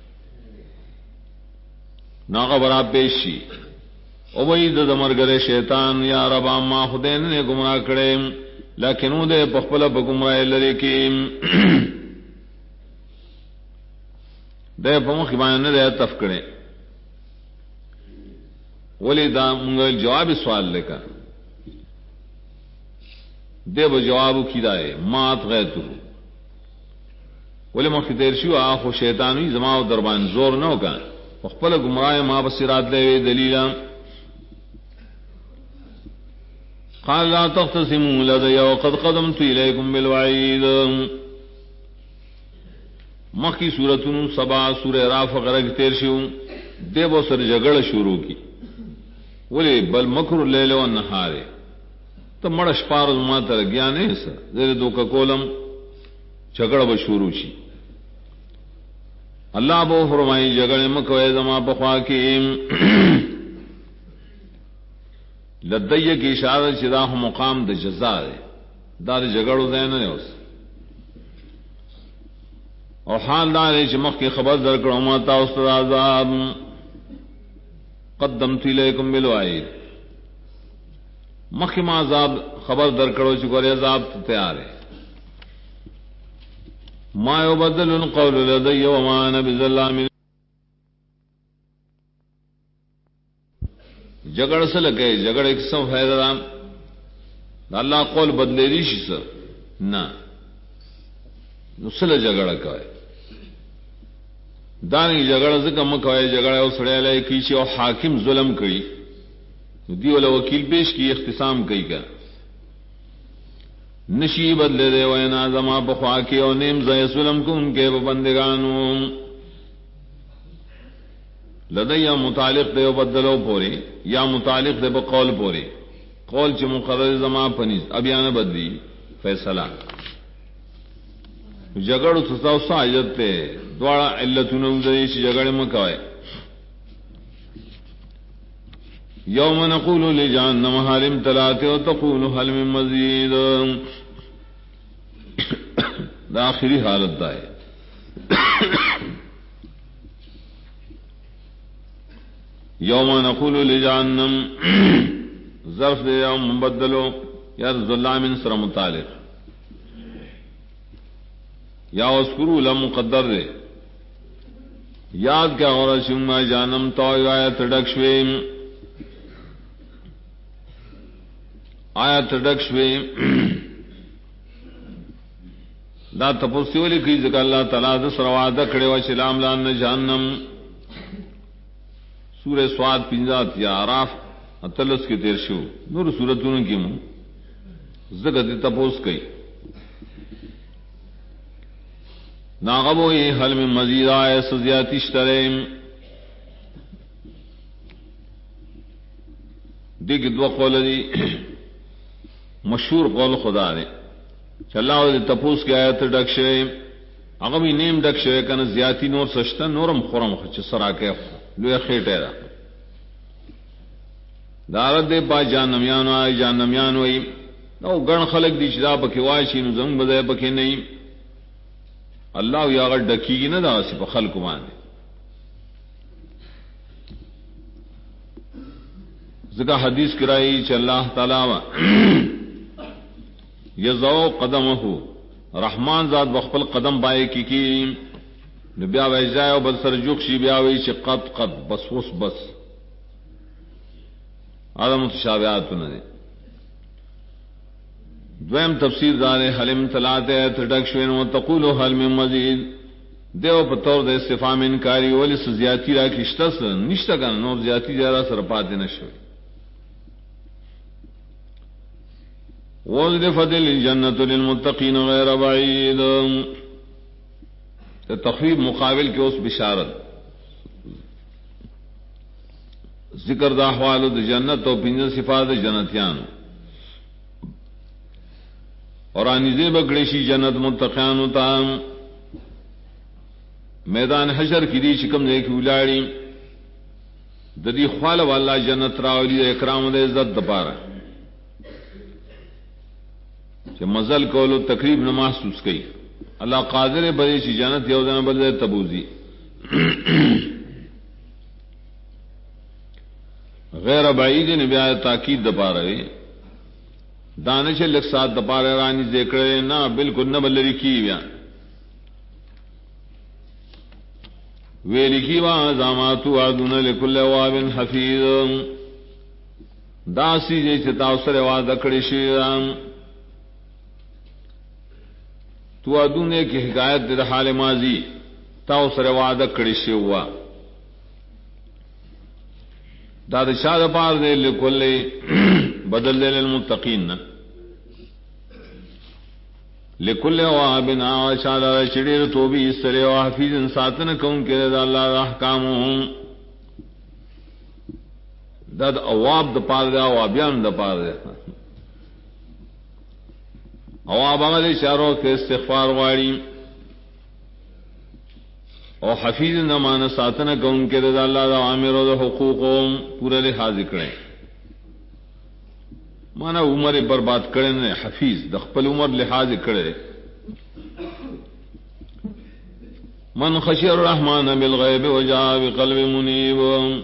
ناغا برا پیشی او وہی دمر گرے شیطان یا ربا ما خدین نے گمراہ کریم لیکن او دے پخپلا بگمراہ لرے کی دے پمخ بان دے تف کرے ولی دا منگل جواب سوال لکا دے با جواب کی دائے مات غیتو ولی مخی تیر شو آخو شیطانوی زماو دربان زور نو کا وخپل گمراہ ما بصیرات لے دلیلا قال لا تختصموا لدي وقد قدمت إليكم بالوعيد مخی سورتن سبا سورہ راف غرق تیر شو دے بو سر جگڑ شروع کی ولی بل مکر اللیل والنہار تو مڑش پارز ما تر گیانے سا زیر دو کا کولم جگڑ با شروع شی اللہ بو فرمائی جگڑ مکوے زما بخوا کی لدیہ کی اشارہ چدا مقام د جزا ہے دار جگڑو دین نے اس اور حال دار چمک کی خبر در کرو ماتا استاد عذاب قدمت الیکم بالوعید مخم عذاب خبر در کرو چکر عذاب تیار ہے ما یبدل القول لدی وما انا بظلام جگڑ سے لگے جگڑ ایک سو فیضرام اللہ قول بدلے ریشی سے نہ نسل جگڑ کوئے دانی جگڑ زکم کوئے جگڑ اسڑے لے کیچے اور حاکم ظلم کئی دیو لے وکیل پیش کی اختصام کئی کا نشی بدلے دے وینا زما بخوا کے اور نیم زی ظلم کو ان کے بندگانوں لدیا متعلق دے بدلو پوری یا متعلق دے بقول پوری قول چ مقرر زما پنیز ابیان بدلی فیصلہ جگڑ تساو ساجت تے دوڑا علتون دریش جگڑ مکوئے یوم نقول لجہنم هل امتلأت وتقول هل من مزید دا آخری حالت دا ہے یوم نقول لجہنم ظرف دے یوم مبدلو یا ظلام سر متعلق یا اذکروا لم مقدر دے یاد کیا غور شما جانم تو آیت ڈکشویم آیت ڈکشویم دا تپوسی ولی کی ذکر اللہ تعالیٰ دس روادہ کھڑے و چلام لان جہنم سورہ سواد پنجات یا عراف اتلس کی تیر شو نور سورتوں کی مو ذکر تپوس کئی ناغبو یہ حل میں مزید آئے سزیاتی اشتریم دیکھ دو قول دی مشہور قول خدا نے چلا تپوس کے آیت ڈکشے اغمی نیم ڈکشے کن زیاتی نور سشتا نورم خورم خچ سرا کے لویا خیٹے را دارت دے پا جہنمیانو آئی جہنمیانو آئی نو گن خلق دی چدا پکی وائشی نو زنگ بدے پکی نہیں اللہ یا اگر ڈکی گی نہ دا سی پا خلق مانے ذکا حدیث کرائی چ اللہ تعالی یزو قدمہو رحمان ذات بخپل قدم بائے کی بیا ویجائے بل سر جوکشی بیا وی چ قد بس وس بس آدم متشابہات نہ دویم تفسیر دار حلم تلاتے تڈکشوین و تقول حل من مزید دیو پتور دے استفام انکاری ولی زیاتی را کشتس نشتا کن نور زیاتی جارا سر پاتے نشوی وَأُزْلِفَتِ الْجَنَّةُ لِلْمُتَّقِينَ غَيْرَ بَعِيدٍ تخویب مقابل کے اس بشارت ذکر دا احوال دا جنت و پنجر صفات جنتیان اور آنیزے بگڑیشی جنت متقیانو تا میدان حشر کی دی شکم دے کی الاڑی ددی خوال والا جنت راولی اکرام دے عزت دپارا کہ مزل کولو تقریب نہ محسوس کی اللہ قادر بری چی جنت یودن بلدے تبوزی غیر بعید نبی تاکید دپا رہے دانش لکھ ساتھ دپا رہے رانی ذکرے نہ بالکل نہ بلری کی ویا وی لکھی وا زاماتو عدن لکل واب حفیظ داسی جے چتا سر وعدہ کړی شي تو ادونه کی حکایت د حال ماضی تا سر وعدہ کړی شي وا دا د شاده پار دې لکل بدل للمتقین لکل وابنا شاده چړي توبې سره او حفیظ ساتنه کوم کې د الله احکامهم دا اواب د پار دا او بیان د پار دا اواب هغه اشارو کې استغفار واړي او حفیظ نمانه ساتنه کوم کې د الله د اوامر او حقوقو پورا لحاظ کړي مانا عمر برباد کړي نه حفیظ د خپل عمر لحاظ کړي من خشی الرحمن بالغیب وجاء بقلب منیب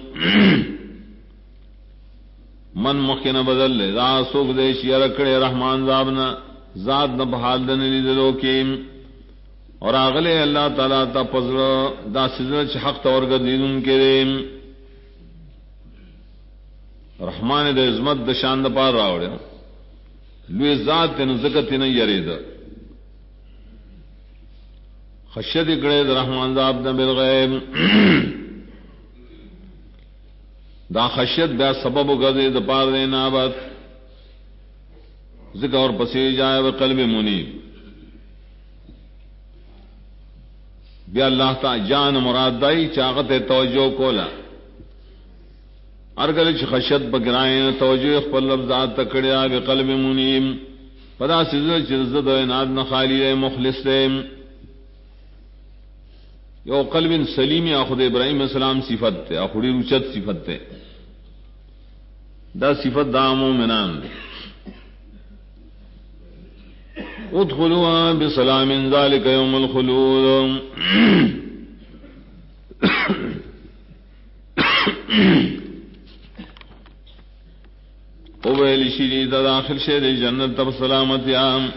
من مخینه بدل لے دا سوک دے شیر کڑے رحمان زابنا ذات نہ بحال دن لیدلو کیم اور آغلے اللہ تعالیٰ تا پزر دا سزر چھ حق تا ورگردین ان کے دیم رحمان دا عظمت دا شان دا پار راوڑے لوی ذات تین زکت تین یرید خشیت کڑے دا رحمان زاب دا بالغیب دا خشیت بیا سبب گردے دا پار دے نابت ذکر اور پسی جائے و قلب منیب بیا اللہ تعالی جان مراد دائی چاغت توجہ کولا ارگل چھ خشیت بگرائیں توجہ خپل لفظات تکڑیا بقلب منیب پدا سزر چھ رزد و اناد نخالی رے مخلص رے یو قلب سلیم اخد ابراہیم السلام صفت تے اخوڑی روچت صفت تے دا صفت دا مومنان ادخلوا بسلام ذلك يوم الخلود او ویلی شیری دا داخل شید جنت تب سلامتیام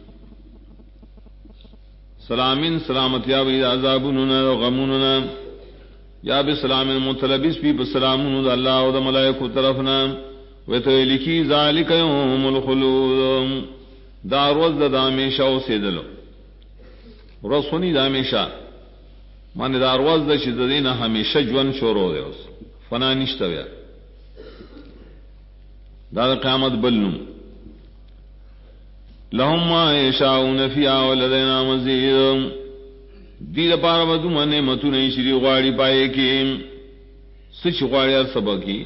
سلامین سلامتیاب عذابوننا و غموننا یا بسلام المطلبس بھی بسلامون دا اللہ و دا ملائکو طرفنا ویلی کی ذالک یوم الخلود دا روز دا دامیشہ او سیدلو رسونی دامیشہ مانے دا روز دا شددین ہمیشہ جون شورو دے اس فنا نشتا بیا دا قیامت بلنم لهم ما یشاؤون فیہا ولدینا مزید دی دا پارا بدو من نعمتو نہیں شری غاڑی پائے کی سچ غاڑی ارسبا کی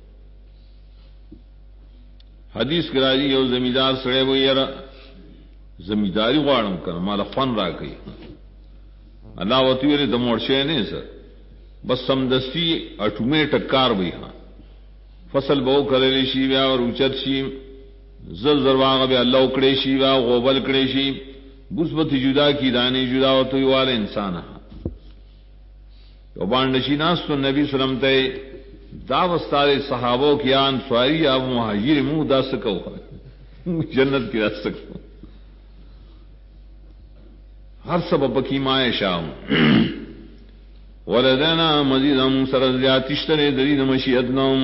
حدیث کے راجی یو زمیدار سڑے وہ یرا زمیداری غاڑم کر مالا فن را گئی اللہ وطویرے دموڑ شے نہیں سر بس سمدستی اٹومیٹک کار بھی ہاں فصل بہو کرے شی بیا اور اچت شی زر واغ بیا اللہ اکڑے شی بیا غوبل کڑے شی بسبت جدا کی دانی جدا و توی والے انسان ہاں تو بانڈشی ناس تو نبی سلم تے دا وستارے صحابوں کی آن سواری آپ مہاجر منہ دا سکو جنت کی دا سکو ہر سبب کی مائے شاہم ولدینا مزید ہم سرزیاتشتر درید مشیتنام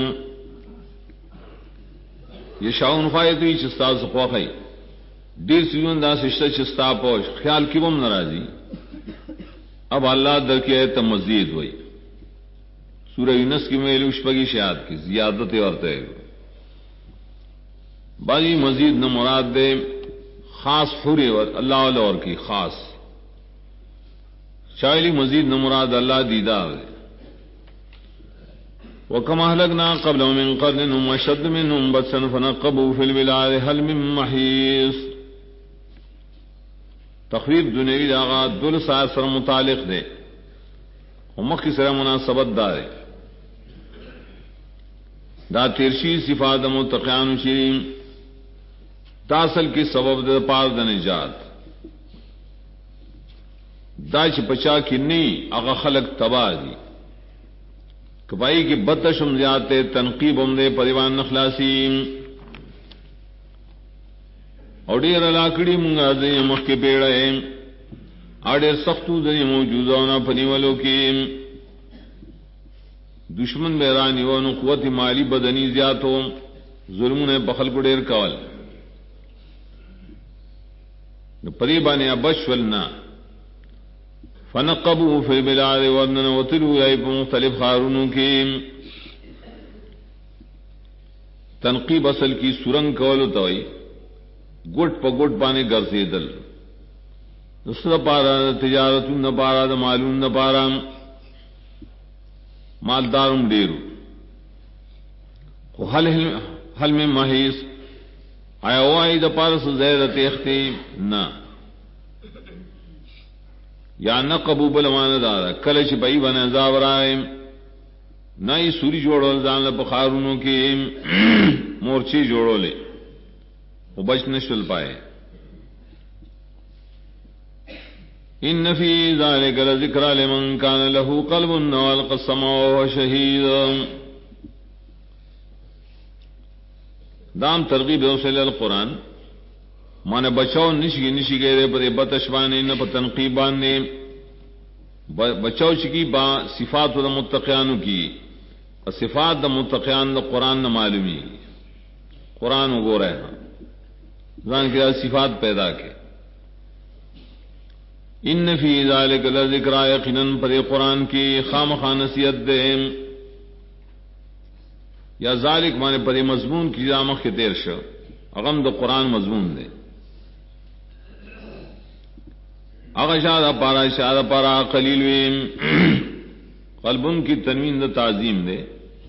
یہ شاہن فائدوی چستا سخواخی دیر سیون دا سشتہ چستا پوش خیال کی بم نرازی اب اللہ در کی آیت مزید ہوئی سورہ یونس کی میں لوشپگی شہاد کی زیادت ورتے باقی مزید نہ مراد دے خاص حوری اور اللہ علیہ اور کی خاص شائلی مزید نہ مراد اللہ دیدار وَكَمَا أَهْلَكْنَا قَبْلَهُم مِّن قَرْنٍ هُمْ أَشَدُّ مِنْهُمْ بَطْشًا فَنَقَّبُوا فِي الْبِلَادِ هَلْ مِن مَّحِيصٍ تخویف دنیوی داغا دل سار سر متعلق دے ومخ کی سر مناسبت دارے دا تیرشی صفات متقیان شریم تاصل کی سبب دے پار دا نجات دا چھ پچا کی نئی اغا خلق تباہ دی کبائی کی بدشم زیادتے تنقیب دے پریوان نخلاسیم اور دیر لاکڑی منگا دنیا مخ کے پیڑے آڑے سختو دنیا موجودونا پنی والو کی دشمن بیرانی ونو قوت مالی بدنی زیادو ظلمونه بخل کو ډیر کول نو پری باندې ابشولنا فنقبوا فی البلاد ورنن وتلوا ای مختلف خارونو کې تنقیب اصل کی سورنگ کول توي ګټ په ګټ باندې ګرځیدل نصر پارا تجارت نہ پارا د معلوم نہ پارا مالدارم ډیرو خو حل میں محیث آیا وائی دا پارس زید تیختی نا یا نقبو بلمان دارا کلش بئی بن عذاب رائم نائی سوری جوڑو زان لپخارونوں کی مورچی جوڑو لے وہ بچ نشل پائے ان فی ذالک لذکر لمن کان له قلب والقى السمع وهو شهید دام ترغیب اوصل القرآن مانے بچاؤ نشی گئے پر بتشبانے نہ تنقیبان نے بچاؤ چکی با صفات دا متقیانو کی صفات دا متقیان دا قرآن نہ معلومی قرآن گو رہے ہاں زان کے صفات پیدا کے ان فی ذالک لذکر یقینا پر قرآن کی خامخواہ نصیحت دے یا ذالک مانے پر مضمون کی جامخ کے تیر شو اغم دا قرآن مضمون دے اغا شادہ پارا قلیل ویم قلبن کی تنوین دا تعظیم دے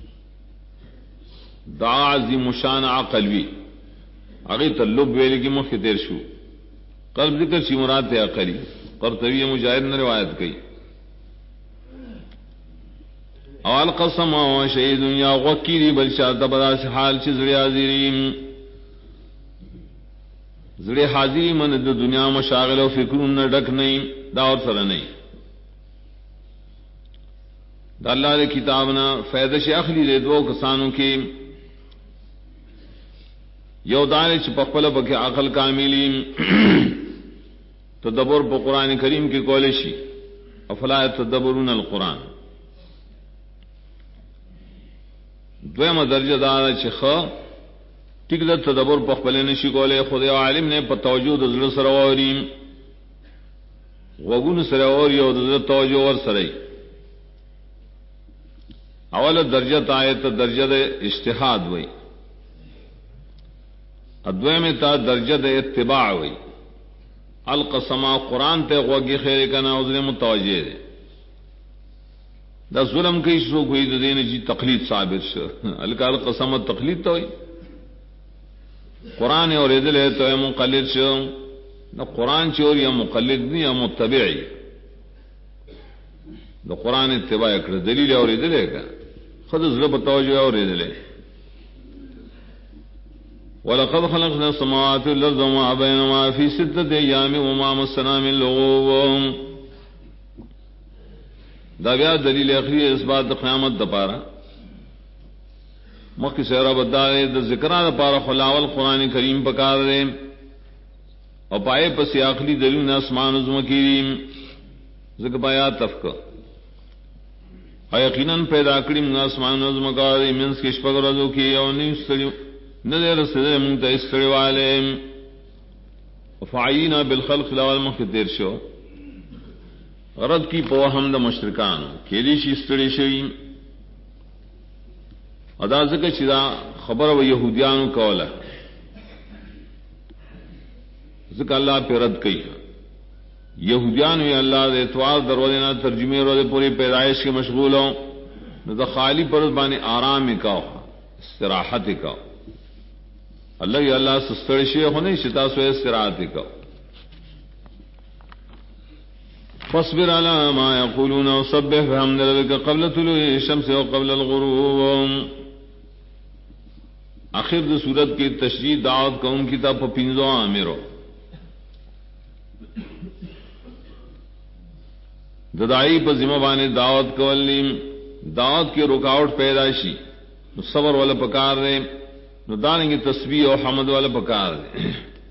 دا عظیم شان عقلوی اغی تلب ویلے کی مخ کے تیر شو قلب ذکر چی مراد تے عقلی قرطبی مجاہد نے روایت کی اول قسم و شہید یا وکیلی بل شاد بدا سے حال چ زڑی حاضرین زڑی حاضری من د دنیا مشاغل و فکرون نہ ڈک نہیں دعوت سر نہیں دا اللہ دے کتاب نہ فیدش اخلی دے دو کسانوں کی یو دار چ پخپل بک عقل کاملین تدبر په قرآن کریم کی کولشی افلا تدبرون القرآن دویم درجہ دار چخ ٹک د تدبر په خپل نشي کوله خدای عالم نے په توجه د زړه سره اوري وګون سره اوري او د توجه ور سره اول درجہ آیت درجہ د اجتهاد وای ادویم تا درجہ د اتباع وای القسم قرآن تے غوږی خیر کنا او ظلم متوجہ دے دا ظلم کی شو کوئی دین جی تقلید ثابت شو الکال قسم تقلید تو قرآن اور ادل ہے تو مقلد شو نہ قرآن چور یا مقلد نہیں یا متبعی دا قرآن اتباع کر دلیل اور ادل ہے کا خود ظلم توجہ اور ادل ہے وَلَقَدْ خَلَقْنَا السَّمَاوَاتِ وَالْأَرْضَ وَمَا بَيْنَهُمَا فِي سِتَّةِ أَيَّامٍ وَمَا مَسَّنَا مِن لُغُوبٍ دا بیا دلیل اخری اس بات قیامت دا پارا مخی سیرہ بدارے دا ذکرہ دا پارا خلاول قرآن کریم پکار دے اور پائے پسی آخری دلیل اسمان عظم کریم ذکر پایا تفکر یقیناً پیدا کریم اسمان عظم کار دے منس کی شپک رضو کی اور نیو نظر رسدر منتا استری والے فعینا بالخلق لاول مخی تیر شو رد کی پوہم دا مشرکان کیلیشی استری شوی ادا ذکر چدا خبر و یہودیانو کولا ذکر اللہ پہ رد کئی یہودیانو یا اللہ دے اتوار دروازینا ترجمے روزے پوری پیدائش کے مشغول ہوں نہ خالی پرد بانی آرام کاؤ استراحت کاؤ اللہ یا اللہ سستر شیخ ہونے شتا سوئے استراحت کاؤ فاصبر على ما يقولون وسبح بحمد ربك قبل طلوع الشمس وقبل الغروب آخر دو سورت کی تشریح دعوت کا ان کی طرف پنجو آمیرو ددائی پر ذمہ بانے دعوت کولی دعوت کی رکاوٹ پیدائشی صبر والا پکار رہے نو دانیں گے تسبیح اور حمد والا پکار رہے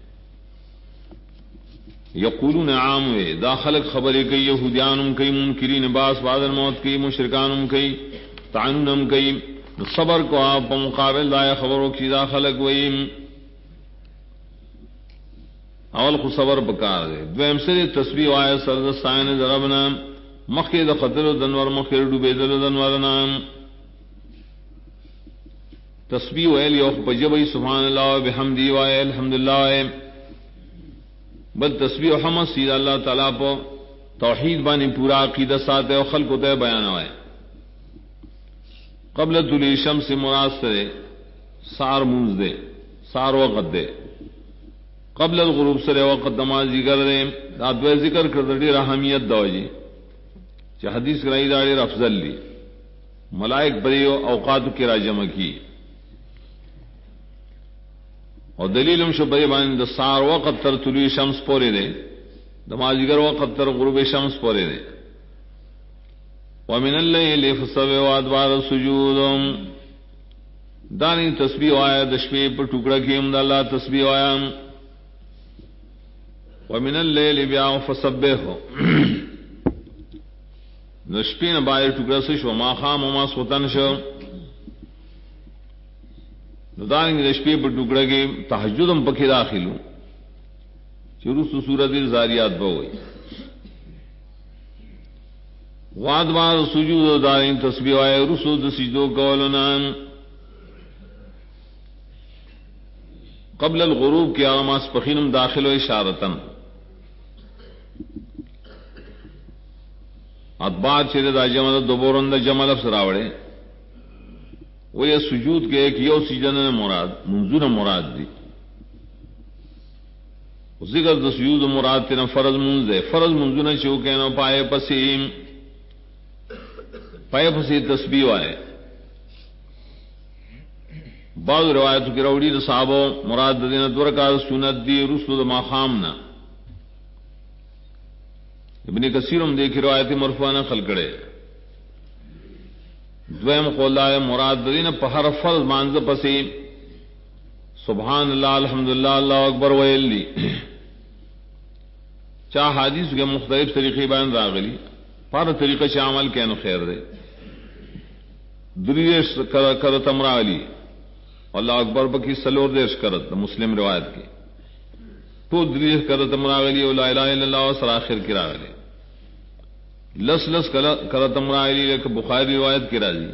یقولون عام وے دا خلق خبریں کئی یہودیانم کئی منکرین باس بعد الموت کئی مشرکانم کئی تعنم کئی صبر کو آپ مقابل دائے خبروں کی دا خلق ویم اول خو صبر بکار دے دویم سے تسبیح آئے سردستائن ضربنا مخی دا خطر دنور مخی ڈوبے دل دنورنا تسبیح ویل یوخ بجبئی سبحان اللہ و بحمدی وائے الحمدللہ وائے بل تسبیح و حمد سید اللہ تعالیٰ پا توحید بانی پورا عقیدہ ساتے و خلق تے بیان ہوئے قبل طلوع شمس مراد سے سار منز دے سار وقت دے قبل الغروب سے وقت نماز ذکر دے دادوے ذکر کردی رحمیت دو جی چاہ حدیث کرائی داڑی افضل لی ملائک بریو اوقات کی راجمہ کی اور دلیلم شبری بان دا سار وقت تر طلوع شمس پورے دے نماز ذکر وقت تر غروب شمس پورے دے ومن اللیل فسبح وادبار السجود دانی تسبیح آیا دشپے پر ٹکڑا کیم دا اللہ تسبیح آیا ومن اللیل بیا فسبح نشپین باہر ٹکڑا سے شو ما خام وما سوتن شو دانی دشپے پر ٹکڑا کی تہجدم پکی داخلو چروس سورت زاریات بوئی وادبار سجود دارین تسبیح آئے رسول سجدو قولنا قبل الغروب کی آغاز پخینم داخل و اشارتن ادبار چیرے دا جمل دوبورن دا جمل افسر آوڑے وہ یہ سجود کے ایک یو سجدن مراد منظور مراد دی ذکر دا سجود مراد تینا فرض منز دے فرض منظور چوکینا پائے پسیم پائے پسی تسبیح آئے بعض روایتوں کی روڑی دا صحابہ مراد دینا دورکار سنت دی رسل دا ماخامنا ابن کثیرم دیکھی روایتی مرفوعہ نقل کرے دویم قول ہے مراد دینا پہر فرض مانز پسی سبحان اللہ الحمدللہ اللہ اکبر ویلی چاہ حدیث کے مختلف طریقے بیان راغلی پار طریقہ چاہ عمل کینو خیر دے دریش کرت امرا علی اللہ اکبر بکی سلور دیش کرت مسلم روایت کی تو دریش کرت امرا علی و لا الہ الا اللہ و سر آخر کی راغلی لس لس کرت امرا علی لیکن بخاری روایت کی راضی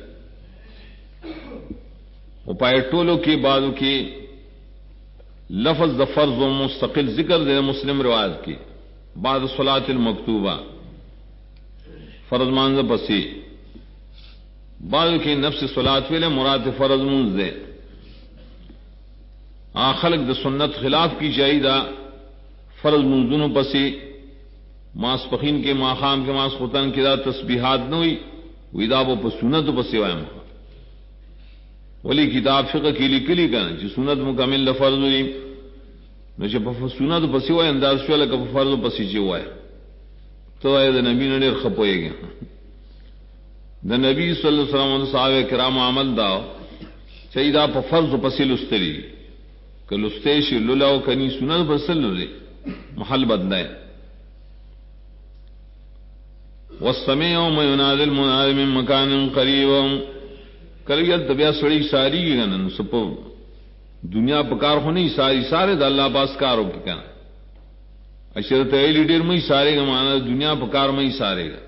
وہ پائے ٹولو کی بعدو کی لفظ دا فرض و مستقل ذکر دے مسلم روایت کی بعد صلاۃ المکتوبہ فرض مانز پسی بعد کی نفس صلاۃ ویلے مراد فرض منز دے خلق دا سنت خلاف کی جائیدہ فرض منزونوں پسی ماس پخین کے ماخام کے ماس خطن کی دا تسبیحات نوئی ویدا وہ سنت پسی وائم ولی کتاب فقہ کی لکلی کرنا جی سنت مکمل لفرض ہوئی نوچے سنت پسی وائے انداز شوالا کہ فرض پسی چی وائے تو اے دا نبی نے نیر خپوئے گیا دا نبی صلی اللہ علیہ وسلم صحابہ کرام عمل دا چاہیدہ پا فرض پسی لستری کہ لستیشی لولاو کنی سنت پسی لے محل بدلائے والسمع یوم ینادی المنادی من مکان قریب کلیت دبیا سڑی ساری کی گنا سپو دنیا پکار ہو نہیں ساری سارے دا اللہ پاس کارو کی کنا اشرت ایلی ڈیر میں سارے گا مانا دنیا پکار میں سارے گا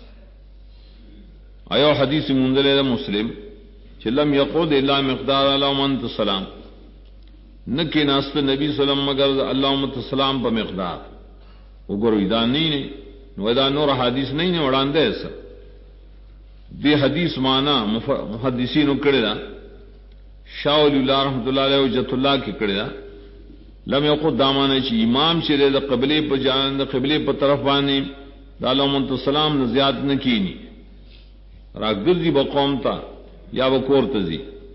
ایو حدیث منزل دا مسلم چلم یقود اللہ مقدار اللہم انت السلام نکی ناست نبی صلی اللہ علیہ وسلم مگر اللہم انت السلام پا مقدار وہ گرو ادان نہیں نے ویدا نور حدیث نہیں نے وڑان دے ایسا دی حدیث مانا محدثین اکڑے دا شاہ ولی اللہ رحمت اللہ علیہ وجت اللہ کی کڑے دا لم یقود دامانا چی امام چرے دا قبلے پا جان دا قبلے پا طرف بانی دا اللہم انت السلام نزیاد نکینی را گردی با قوم تا یا با کور تزی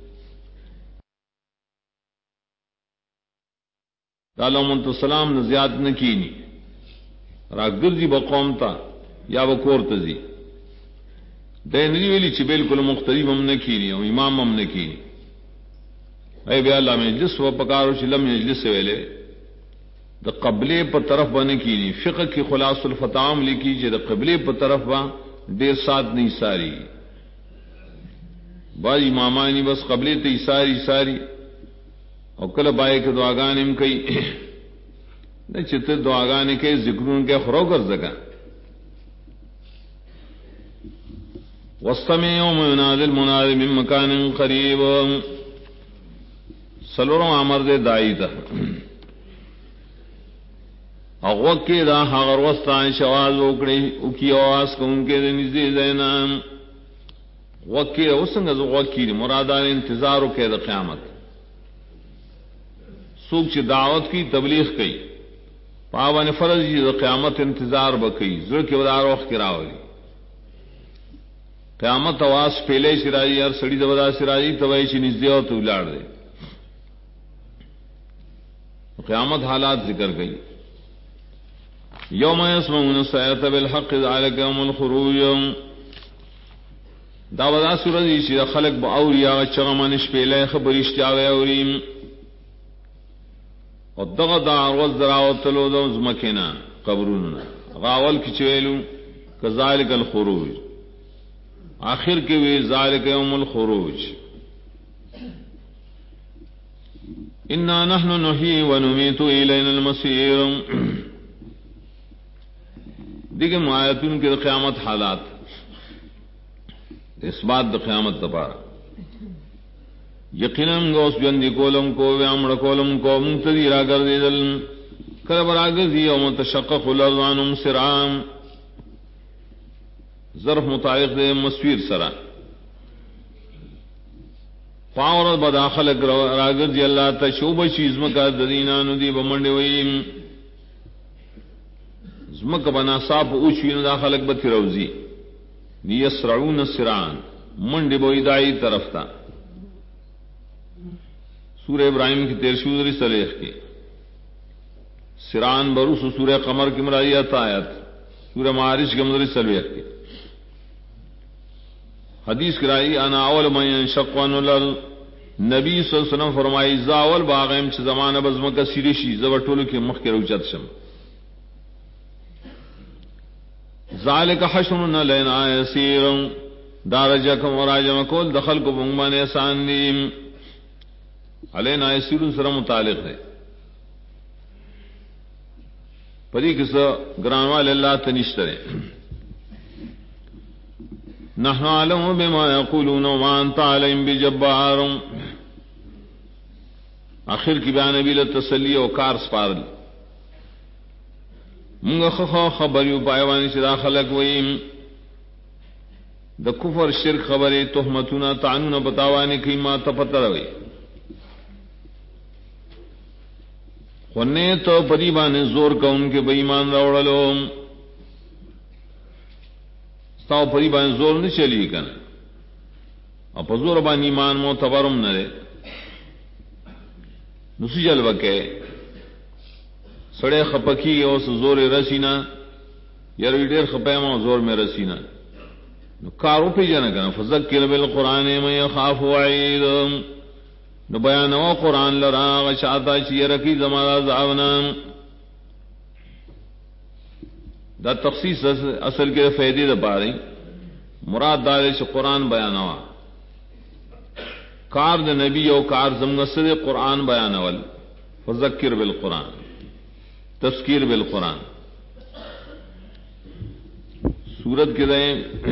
دا اللہم انت السلام نزیاد نکینی را گردی با قوم تا یا با کور تزی دے نری ویلی چی بالکل مختلف ہم نکینی اور امام ہم نکینی اے بے اللہ مجلس و پکارو چی لم مجلس ویلے دا قبلے پر طرف بانے کینی فقہ کی خلاص الفتام لکھی چی دا قبلے پر طرف با دیر سات نہیں ساری بعض امامانی بس قبل تی ساری او کله بای کې دعاګانې کوي نه چې ته دعاګانې کوي ذکرون کې خورو ګرځګا واستمع يوم ينادي المنادي من مكان قريب سلورم امر دے دائی ته او وکي دا هغه وستان شواز وکړي او کی आवाज کوونکې د نږدې زینام وکي اوسنګ زو وکي مرادان انتظار وکړي د قیامت سوق چې دعوت کی تبلیغ کوي پاوان فرض دي د قیامت انتظار وکړي زړه کې ودار وخت راوړي قیامت आवाज پهلې شراجي هر سړي دبدا شراجي توای شي نږدې او تولاړ دي قیامت حالات ذکر گئی یوم یسمعون الصیحۃ بالحق ذلک یوم الخروج دا ودا سورۃ چې خلق به اوریا چرمن شپېلې خبرشتاوي اوریم او دغه دا ورځ دراوتلو د زمکینا قبرونو غاول کی چویلو کذالک الخروج آخر کې وی ذالک یوم الخروج انا نحن نحيي ونميت الينا المصير دیگه آیاتون کې قیامت حالات اس بات د قیامت لپاره یقینا غوس ژوند کولم کو امر کولم کو منتظر راګرځیدل کله راګرځي او متشقق الارض عنهم سرام ظرف متعلق د مسویر سره پاور بداخل راگر دی اللہ تشوب شی زمکا دینانو دی بمنڈی ویم زمک بنا صاف اوچوین داخلق بتی روزی نیسرعون السرعان منڈی بوئی دائی طرف تا سورہ ابراہیم کی تیرشوزری صلیخ کی سرعان بروس سورہ قمر کی مرائیت آیت سورہ معارج کی مدری صلیخ کی حدیث کرائی انا اول من ينشق عنه الارض نبی صلی اللہ علیہ وسلم فرمائی زاول باغیم چھ زمانہ بزمکہ سیری شی زبر ټولو کې مخ کې روچت شم ذالک حشر لنا یسیر دارجکم وراجم کول دخل کو بنگمان احسان دیم علینا یسیر سره متعلق ہے پدی کس گرانوال اللہ تنشترے نحن عالم بما يقولون وما انت عليهم بجبار آخر کی بیان نبی تسلی او کار سپارل منگا خبر یو پایوانی چدا خلق ویم د کفر شرک خبری تهمتونا تعنونا بتاوانی کی ما تپتر وی خوننے تو پریبان زور کا ان کے بےمان راوڑلو ستاو پری بان زور نہیں چلی کن اپ زور بان ایمان معتبرم نہ رے نسی جلوہ کے سڑے خپکی او زور رسینا یروی ډیر خپایما زور میں رسینا نو کارو پی جنا کنا فذکر بالقران من يخاف وعید نو بیان او قران لرا غشاتا چی رکی زمانہ زاونا دا تخصیص اصل کے فائدے دا پاری مراد دار سے قرآن بیانوا کار د نبی او کار زمغسر قرآن بیانول فذکر بالقرآن تذکیر بالقرآن سورت کے رہے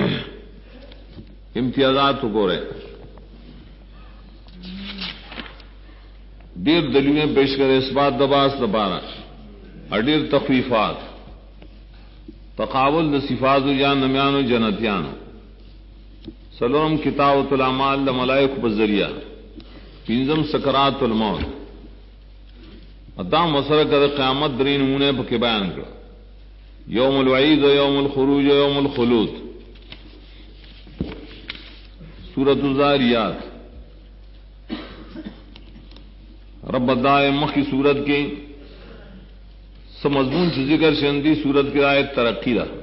امتیازات کو رہے دیر دلیلیں پیش کرے اس بات دباس دبارہ اڈیر تخفیفات تقابل د صفات جان نمیانو جنتیانو سلام کتابۃ الاعمال د ملائک بذریعہ پنځم سکرات الموت ادا مسره کر قیامت درین نمونے په بیان کړ یوم الوعید و یوم الخروج و یوم الخلود سورۃ الذاریات رب دائے مخی سورت کی مضمون سے ذکر شندی صورت کی آیت ترقی دا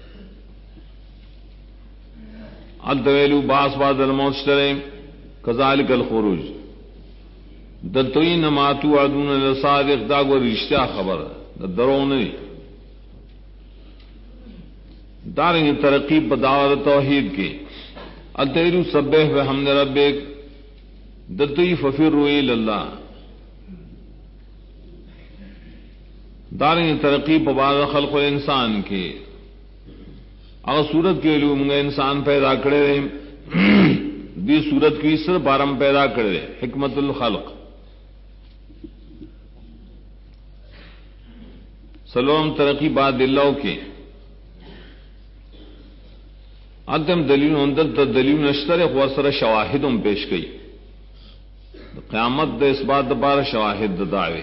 الدویلو باس بعد الموت شترے کذالک الخروج دلتوین ماتو عدون لصادق داگو رشتہ خبر درون نہیں دارنگ ترقی بداور توحید کے الطير سبح بحمد ربك دتوی ففروا الى اللہ داریں ترقی پا بعض خلق الانسان کے اگر صورت کے لیے منگا انسان پیدا کرے رہے دی صورت کی سر بارم پیدا کرے رہے حکمت الخلق سلام ترقی بعد اللہ کے ادم دلیل اندر تا دلیل نشتر ورسر شواہدم پیش گئی قیامت دا اس بات بار شواہد دعوے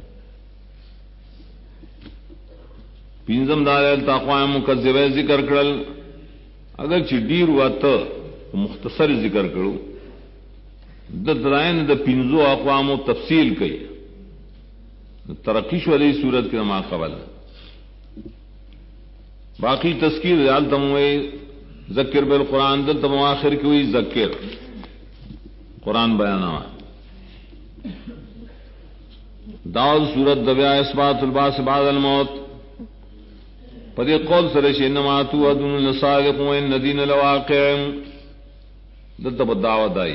پینزم دار التاقوام مکذبہ ذکر کرل اگر چی دیر ہوا تا مختصر ذکر کرو دا درائن دا پینزو اقوام تفصیل کئی ترقیش والی صورت کے نما قبل باقی تذکیر ریال تموئی ذکر بالقرآن دل تم آخر کی ہوئی ذکر قرآن بیانہ داود صورت دبیا اثبات الباس بعد الموت پدی قول سرش انما توعدون لصادق وان الذين لواقع دلتا بدعوت آئی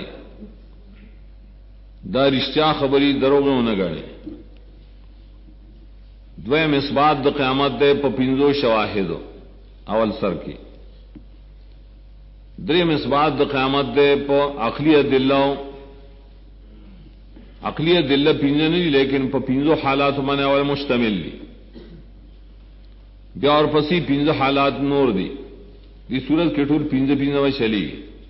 دا رشتیا خبری دروغوں نہ گڑے دویم اثبات دا قیامت دے پا پنزو شواہدو اول سر کی دریم اثبات دا قیامت دے پا عقلی دلہ عقلی دلہ پنجو نہیں لیکن پا پنزو حالات من اول مشتمل لی بیا اور پسی پنزو حالات نور دی دی صورت کٹور پنزو چلی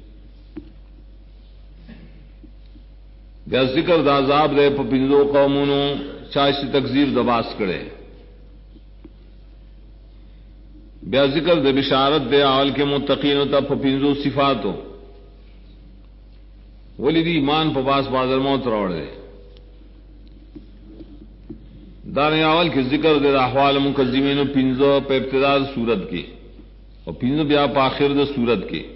بیا ذکر دا عذاب دے پا پنزو قومونو چاہشی تکذیب دباس کرے بیا ذکر دے بشارت دے اول کے متقین تا پا پنزو صفاتو ولی دی ایمان پا باس بازر موت روڑ دے داریں اول کے ذکر دے احوال مکذبین پنزو پا ابتداء صورت کی اور پنزو بیا پا آخر دے صورت کی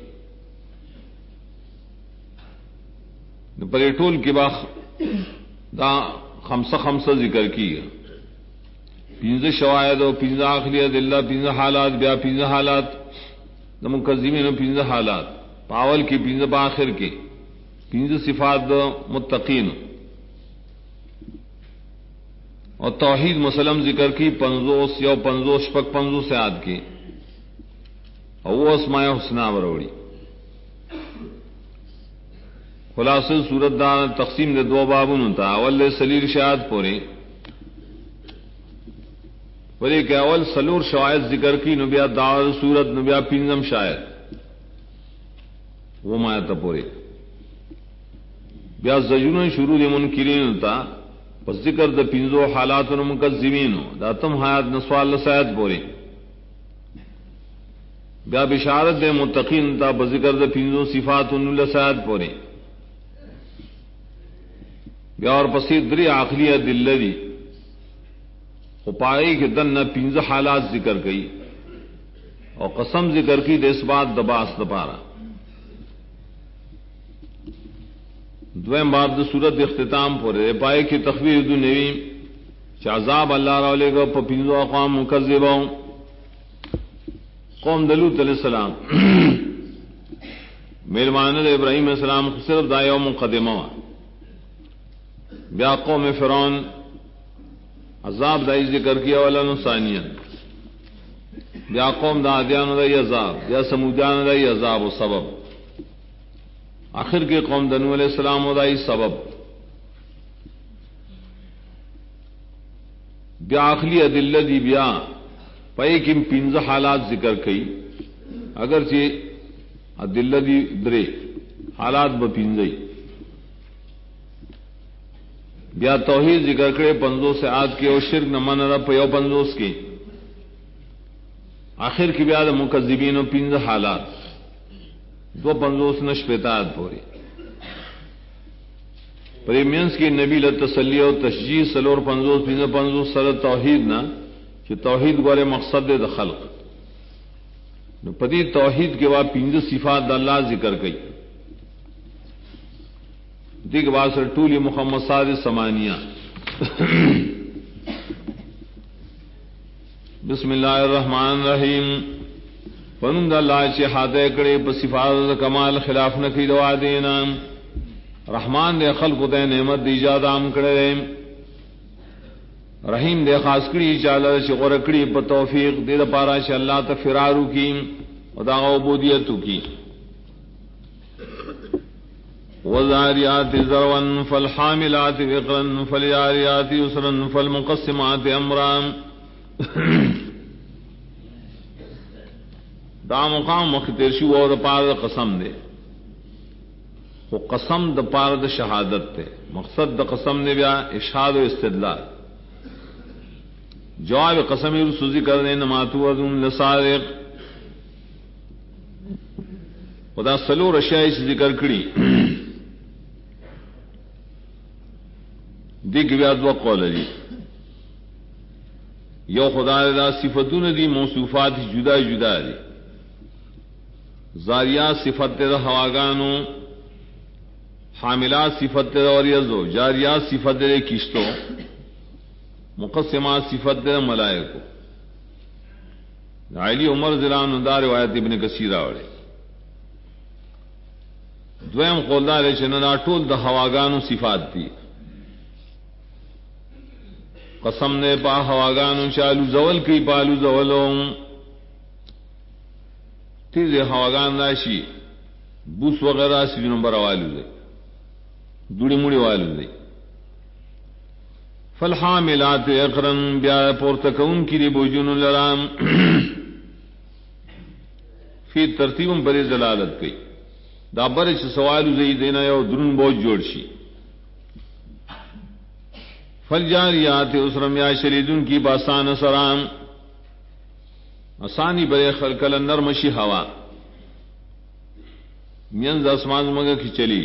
پریٹول کی باخ دا خمسہ ذکر کی پنزو شواہد و پنزو آخری دلہ پنزو حالات بیا پنزو حالات دا مکذبین و پنزو حالات پاول کی پنزو پا آخر کی پنزو صفات دا متقین اور توحید مسلم ذکر کی پنزوس یا پنزوس شپک پنزو سے آد کی اور وہ اسماء حسنہ بروڑی خلاصہ صورت دار تقسیم دے دو بابون تا اول دے سلیر شاہد پوری ولی کہ اول سلور شواہد ذکر کی نبیا دعوت صورت نبیا پنزم شاید وہ مایتا پوری بیا زجرون شروع دے منکرین تا پس ذکر دا پنزو حالات مکذبینو دا تم حیات نسوال لسایت پوری بیا بشارت دے متقین تا بذکر دا پنزو صفات لسایت پوری بیا اور پسی دری عقلی دل دی پائی کے دن نہ پنزو حالات ذکر کی اور قسم ذکر کی دے اس بات دباس دپارا دویم باب دا صورت اختتام پورے پائے کی تخویر دو نوی عذاب اللہ را لے گا پا پنزو اقوام مکذبا قوم دلوت علیہ السلام میرمانت ابراہیم علیہ السلام صرف دا یوم مقدمہ بیا قوم فرعون عذاب دائی ذکر کیا والا ثانیا بیا قوم دا عادیان دائی عذاب بیا سمودیان دائی عذاب و سبب آخر کے قوم دنو علیہ السلام و دائی سبب بیا آخری عدلہ دی بیا پائے کم پنز حالات ذکر کئی اگرچہ عدلہ دی درے حالات بپنزئی بیا توحید ذکر کرے پنزو سے آد کے اور شرک نمان رب یو پنزوس کے آخر کی بیا دا مکذبین و پنز حالات دو پنزوس نش پیتاد پوری پریمینس کی نبی لتسلی و تشجیح سلور پنزوس پنز پنزوس سر توحید نا کہ توحید گورے مقصد دے خلق پدی توحید کے بعد پنز صفات دا اللہ ذکر کئی دیکھ بعد سر ٹولی محمد صادق سمانیہ بسم اللہ الرحمن الرحیم فنم دا اللہ چی حاتے کڑے پا صفات کمال خلاف نکی دوا دینا رحمان دے خلق دے نعمت دی ایجاد عام کڑے رحیم دے خاص کڑی چالا چی غرکڑی پا توفیق دے دا پارا چی اللہ تا فرارو کی و دا عبودیتو کی وَالذَّارِيَاتِ ذَرْوًا فَالْحَامِلَاتِ وِقْرًا فَالْجَارِيَاتِ يُسْرًا فَالْمُقَسِّمَاتِ أَمْرًا دا مقام مختیر شو اور پار دا قسم دے وہ قسم دا پار دا شہادت دے مقصد دا قسم نے بیا اشہاد و استدلال جواب قسم رسوزی کر دے نماتو ادن لسارق خدا سلو رشائی سے ذکر کری دیکھ بیا دو قول دی یو خدا دا صفتون دی موصوفات جدا جدا دی زاریات صفت دا ہواگانو حاملات صفت دا وریزو جاریات صفت دا کشتو مقسمات صفت دا ملائکو علی عمر زلان دا روایت ابن کثیر آوڑے دویم قولدار ہے چننا ٹول دا ہواگانو صفات دی قسم نے پا ہواگانو چالو زول کی پالو زولوں تیز ہواگان راشی بوس وغیرہ سی نمبر والو دے دوڑی موڑی والو دے فالحاملات اقرن بیا پورتکون کی دی بوجون لرام فی ترتیبم بری دلالت کی دا برچ سوالو زی دینا یو درن بوج جوڑ شی فالجاریات اسرم یا شریدن کی باسان سرام آسانی برے خلقل نرمشی ہوا مینز اسمان مگا کی چلی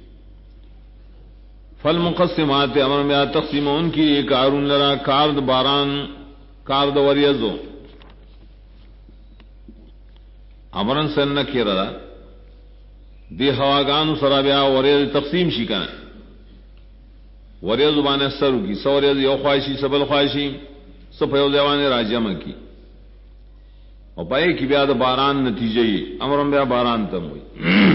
فالمقسمات امر میں تقسیم ان کی کارون لرا کارد باران کارد وریزو امرن سن نکی ردا دی ہواگانو سرابیا وریز تقسیم شکان وریز بانے سرو کی سوریز یو خواہشی سبل خواہشی سپیو دیوانے راجم کی اور پائے کی بیا دا باران نتیجے امرم بیا باران تم ہوئی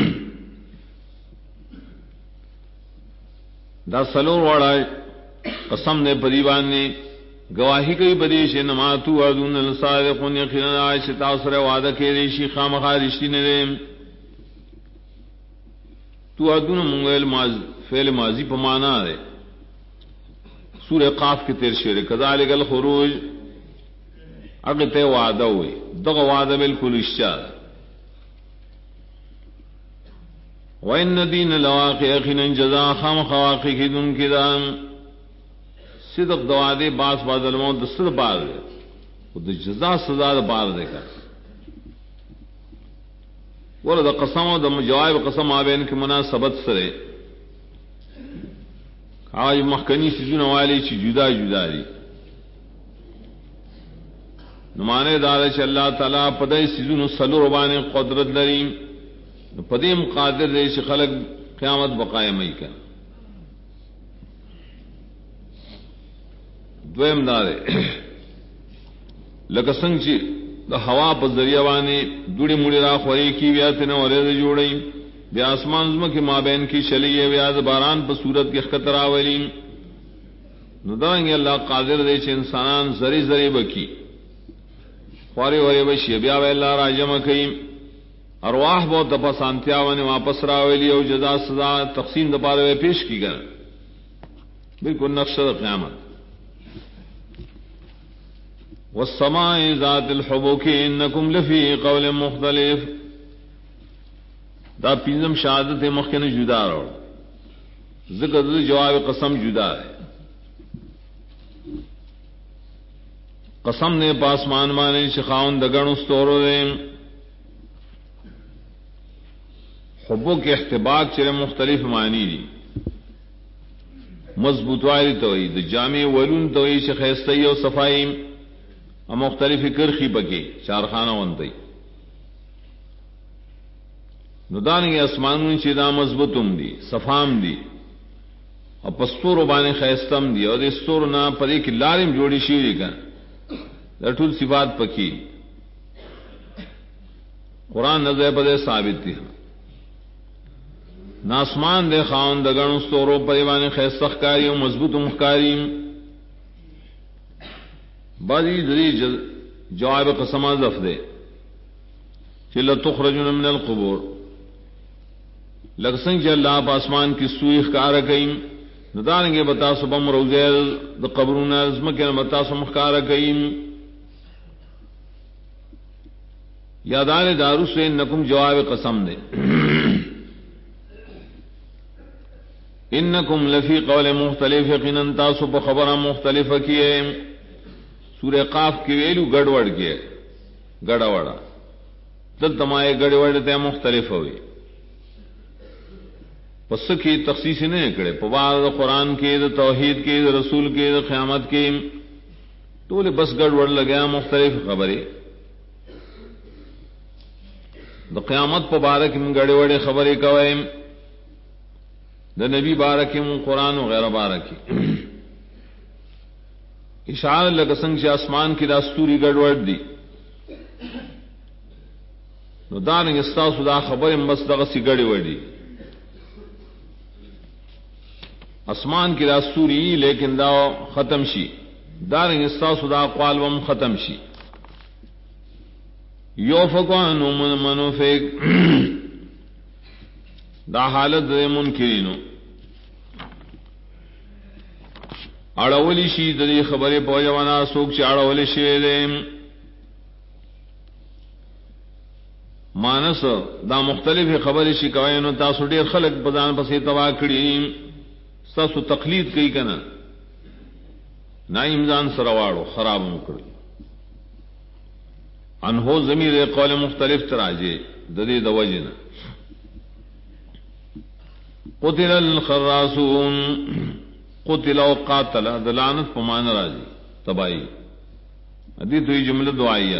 دا سلور واڑا قسم نے پریبان نے گواہی کئی بدیش نماتو ادون الصادقون یقینا عائشہ تاثر وعدہ کے ریشی خامخا رشتی نے دے تو ادون منگل فعل ماضی پمانا ہے سورہ قاف کے تیر شعر کذالک الخروج اگتے وعدہ ہوئی دغ وعدہ بالکل اشار وَإِنَّ دِينَ لَوَاقِعَ يَقِينًا جَزَاءَ خام خواقی کی دن کی دام صدق دوادے باس باز الموت دستر بار دے خود جزا سزا دا بار دے کر ورد قسم و دا جواب قسم آبین کی مناسبت سرے آج مخکنی سیزون والی چی جدا جدا دی نمانے دار چ اللہ تعالی پدے سیزون سلو ربانے قدرت لریم پدیم قادر دے چ خلق قیامت بقائم ای کر دویم دارے لکه څنګه چې د هوا په ذریعہ باندې دوړي موړي را خوري کی بیا ته نو ورې جوړي بیا اسمان زما کې مابین کی شلیه بیا د باران په صورت کې خطر راولي نو دانګ الله قادر دی چې انسانان زری زری بکی خوري وری بشي بیا الله راجم کوي ارواح بہت دفعہ سانتیا نے واپس راولی اور جزا سزا تقسیم دپارے پیش کی گئے بالکل نقشہ قیامت والسماء ذات الحبك انکم لفی قول مختلف دا پینزم شہادت مخکن جدا رو ذکر جواب قسم جدا ہے قسم نے پاسمان مانے شخاون دگن استورو دے حبوں کے احتباق چرے مختلف معنی دی مضبوط والی توحید جامع ولون توحید شخصی و صفائی اور مختلف کرخی بکے چارخانہ ونتی ندان کے اسمانون چیدہ مضبوطم دی صفام دی اور پستور بانے خیستم دی اور استور نہ پدے کی لارم جوڑی شیری کا لٹول صفات پکی قرآن نظر پدے ثابت تھی ناسمان دے خاون دگن ستورو پریوانے خیست خکاری و مضبوط مخکاری بعضی دری جواب قسم ضف دے چل تخرجون من القبور لگسنگ چل اللہ پاسمان کی سوئی خکار کئیم ندارنگے بتا سبم روزیل دا قبرون ازمکن بتا سم خکار کئیم یادان دارو سے انکم جواب قسم دے انکم لفی قول مختلف یقیناً تاسو پا خبرہ مختلف کیے سورہ قاف کی ویلو گڑوڑ کیے گڑوڑا دل تمائے گڑوڑ تے مختلف ہوئی پس کی تخصیص نہیں کرے پبار قرآن کے دا توحید کے دا رسول کے دا قیامت کے تو لے بس گڑوڑ لگیا مختلف خبریں دا قیامت پا بارکم گڑے وڑے خبریں کوئیم دا نبی بارکم قرآن وغیرہ بارکی اشارہ لگسنگ سے آسمان کی داستوری گڑوڑ دی نو دارنگ استاسو دا خبریں بس دغسی گڑے وڑی آسمان کی داستوری لیکن دا ختم شی دارنگ استاسو دا اقوال وم ختم شی یوفقان منوفق دا حالت دے منکرینو اڑولی شی دے خبریں پوجوانا سوک چی اڑولی شی دے مانس دا مختلف خبریں شی کوئینو تاسو دیر خلق بدان پسی تباہ کری تاسو تقلید کئی کنا نا امزان سرواڑو خراب مکڑی انہو ضمیر قول مختلف تراجے ددی دوجنا قتل الخراسون قتل و قاتل دلانت پمان راجی تبائی ادی تو یہ جملہ دعائیہ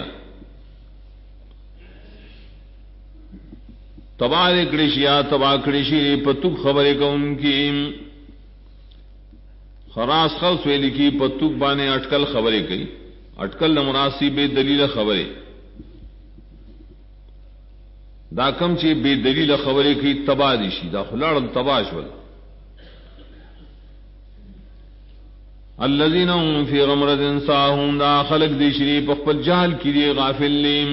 تباہ کڑشیا تباہ کڑشی پتک خبریں کا ان کی خراس خلص ویلی کی پتک بانے اٹکل خبریں کئی اٹکل مناسب بے دلیل خبریں دا کم چی بے دلیل خبریں کی تباہ دیشی دا خلاڑ تباش والا الذین هم فی غمرۃ ساہون دا خلق دیشری پخپل جہل کی دی غافل لیم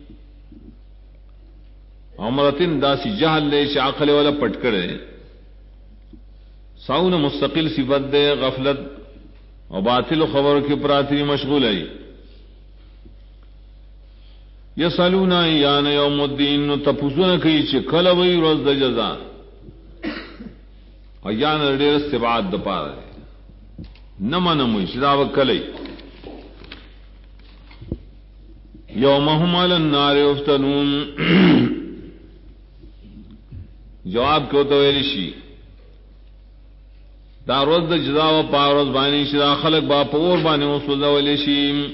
غمرتن دا سی جہل لے چی عقل والا پٹ کرے ساہون مستقل صفت دے غفلت اور باطل خبر کی پراتری مشغول ہے یسالون ایان یوم الدین تپوسون کئی چی کل وی روز دا جزا ایان ردیر استبعاد دا پا رہے نما نموی شداب کلی یومہم علی النار افتنون جواب کیوں تو ویلی شی دا روز دا جزا و پا روز بانی شدا خلق با پور بانی وصول ویلی شی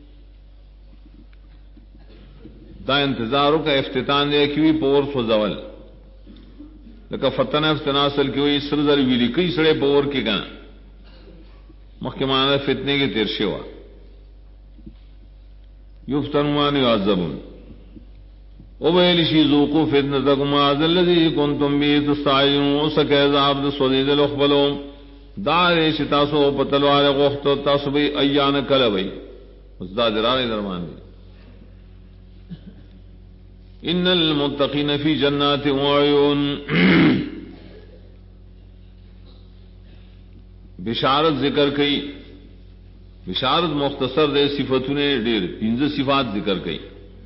دا انتظاروں کا افتتان دے کیوی پور فزول لکا فتنہ افتناسل کیوی سرزر ویلی کئی سڑے پور کی گنا محکمانہ فتنے کے تیرشے ہوا یفتنوان یعذبون او بیلی شی ذوقو فتنتکم آذا اللذی کنتم بی تستعیون او سکے عذاب دا صدید الاخبلو دارے شتاسو پتلوار غخت تاسو بی ایان کلوی اس دا درار درمان دی ان المتقین فی جنات وعیون بشارت ذکر کئی بشارت مختصر دے صفتوں نے ڈیر پنج صفات ذکر کئی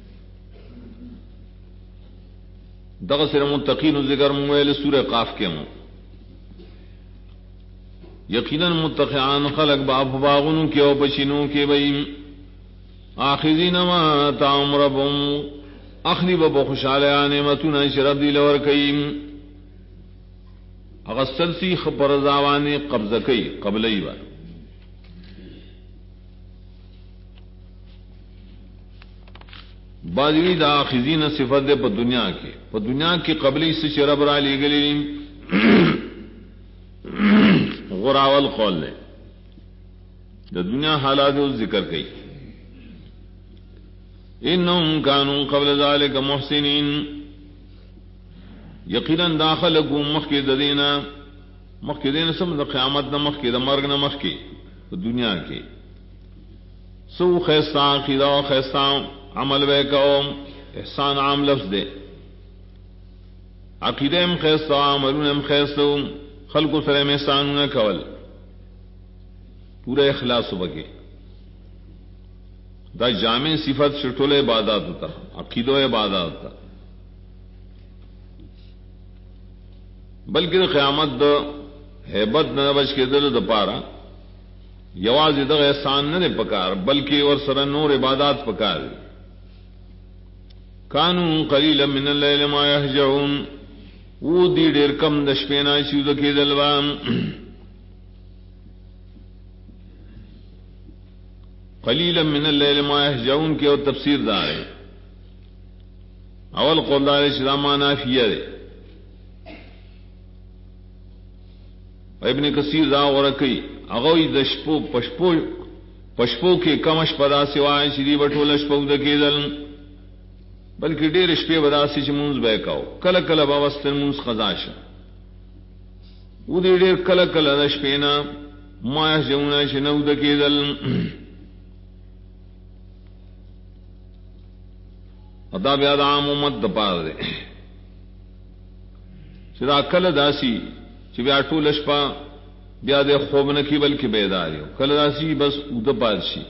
دغسر متقین ذکر مویل سورہ قاف کے مو یقیناً متقیان خلق باپ باغنوں کے او بچینوں کے بئیم آخذین ما آتاہم ربهم اخلی بابا خوشحالیہ نعمتنا شرب دی لور کئیم اغسل سی خبر زاوانے قبضہ کئی قبلی با بعضوی دا آخذین صفت دے پا دنیا کے قبلی سے شرب را لے گلی غراول قول لے دا دنیا حالات ذکر کئی انہم کانوا قبل ذلك محسنین یقینا داخل کو مخی ددینا مخی دین سم دا قیامت نہ مخی دا مرگ نہ مخی دنیا کی سو خیستہ عقیدہ و خیستہ عمل بے کو احسان عام لفظ دے عقیدہ ام خیستہ عملون ام خیستہ خلق و سرم احسانون کول پورا اخلاص بگے دا جامع صفت شٹول عبادات ہوتا عقیدہ و عبادات ہوتا بلکہ قیامت دا حیبت نہ بچ کے دل دا پارا یواز دا احسان نہ پکار بلکہ اور سر نور عبادات پکار کانوا قلیلا من اللیل ما یہجعون وہ دی ڈیر کم دشپینا چیز کے دلوام قلیلا من اللیل ما یہجعون کے اور تفسیر دار ہے اول قول دار شداما نافیہ دے ابن کثیر دا ورکی اغوی دشپو پشپو کے کمش پدا سوائے شری بٹو لشپو دکیدل بلکہ ڈیر شپے بدا سی چمونز بیکاو کل کل باوستن مونز خزاش او دی ڈیر کل کل دشپینا مایح جونا شنو دکیدل ادا بیاد عام امت دپار دے چدا کل داسی چی بیا ټول شپه بیا د خوب نه کی بلکې بیدار یو کله داسي بس اود پادشي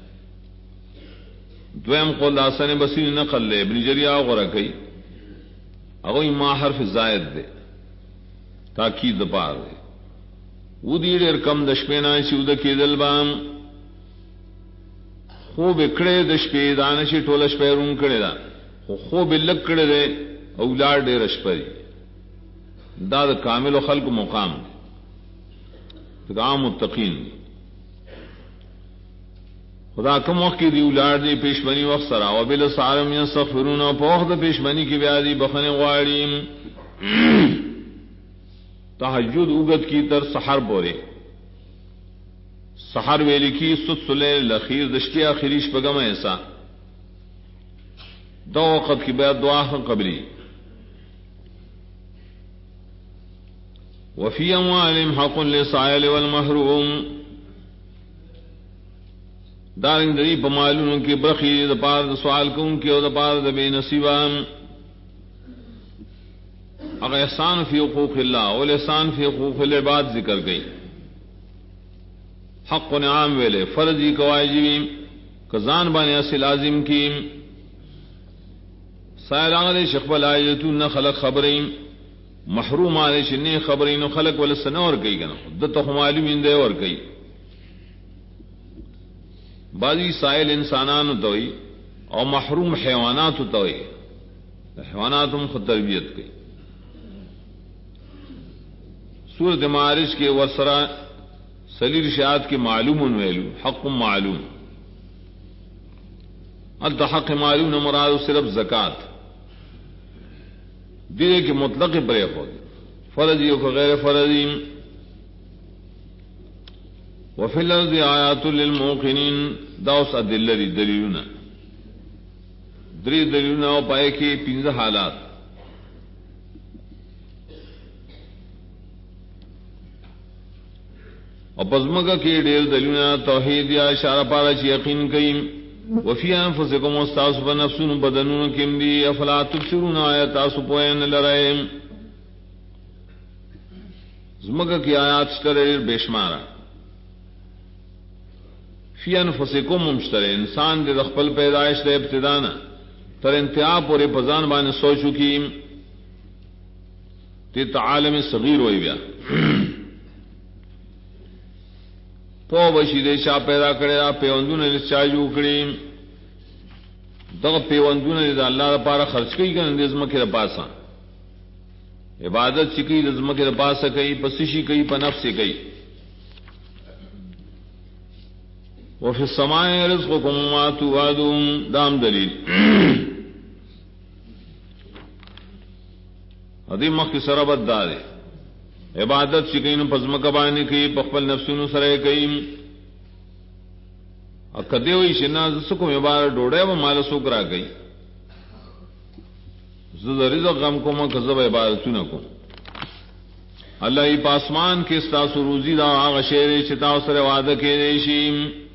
دویم قول حسن بصری نقل لے ابن جریہ غره کوي هغه ما حرف زائد دے تاکید پار دے و دی ډېر کم د شپې نه چې ود کېدل بام خوب کړه د شپې دانه شي ټول شپې روم کړه دا خو خوب لک کړه دے اولاد ډېر شپې دا دا کامل و خلق مقام عام متقین خدا کم وقت کی دی اولاد دی پیشمنی وقت سرا و بل سارم یستغفرون و پا وقت پیشمنی کی بیادی بخن غواریم تحجد اوگت کی تر سحر بورے سحر ویلی کی سلسلے لخیر دشتی آخریش پگم ایسا دو وقت کی بیاد دعا قبلی وفی اموالهم حق للسائل والمحروم دارنگ دری پمالونوں کی برخی دا پار دا سوال کون کی اور دا پار دا بے نصیبان اگر احسان فی حقوق اللہ والاحسان فی حقوق العباد ذکر گئی حق نعام ویلے فرضی قواجی کزان بانی اسی لازم کی سائر آغلے شخبال آیتون نخلق خبریں محروم آنے شنے خبرین خلق ولسن اور کئی گنا دتا معلوم اندے اور کئی بعضی سائل انسانان توئی اور محروم حیوانات توئی حیوانات ہم خود تربیت کی سورت معارج کے ورسرا سلیر شاعت کے معلوم ویلو حق معلوم التحق معلوم مراد صرف زکات دیرے کے مطلق برے خود فرضی و غیر فرضی وفی الارض آیات للموقنین داؤس ادلری دلیلنا دری دلیلنا و پائے کے پنز حالات اور پزمکہ کے ڈیر دلیلنا توحید یا اشارہ پارا چی یقین کئیم وفی انفسکم استاسو بنفسون بدنون کم دی افلا تبصرون آیات آسو پوین لرائیم زمکہ کی آیات شتر بیشمارا فی انفسکم مشتر انسان دے دخپل پیدائش دے ابتدانا تر انتہا پورے پزان بانے سوچو کی تیت عالم صغیر ہوئی بیا پو بشی دے چا پیدا کرے دا پیوندون نے چاجو کڑی دغ پیوندون نے دا اللہ دا پارا خرچ کئی کن اندیزمہ کے دا پاسا عبادت چکی رزمہ کے دا پاسا کئی پسشی کئی پا نفس کئی وفی السماء رزقکم ما توعدون دام دلیل حدیم مخی سربت دارے عبادت چکین پزمک بانی کی پخپل نفسون سرے کئی کدے ہوئی شنا سکو میں بار ڈوڑے وہ مال سوکرا گئی رزق غم کو میں کذب عبادت نہ کو اللہ ای پاسمان کے استاس روزی دا آغا شیر چتا سر وعدہ کے ریشیم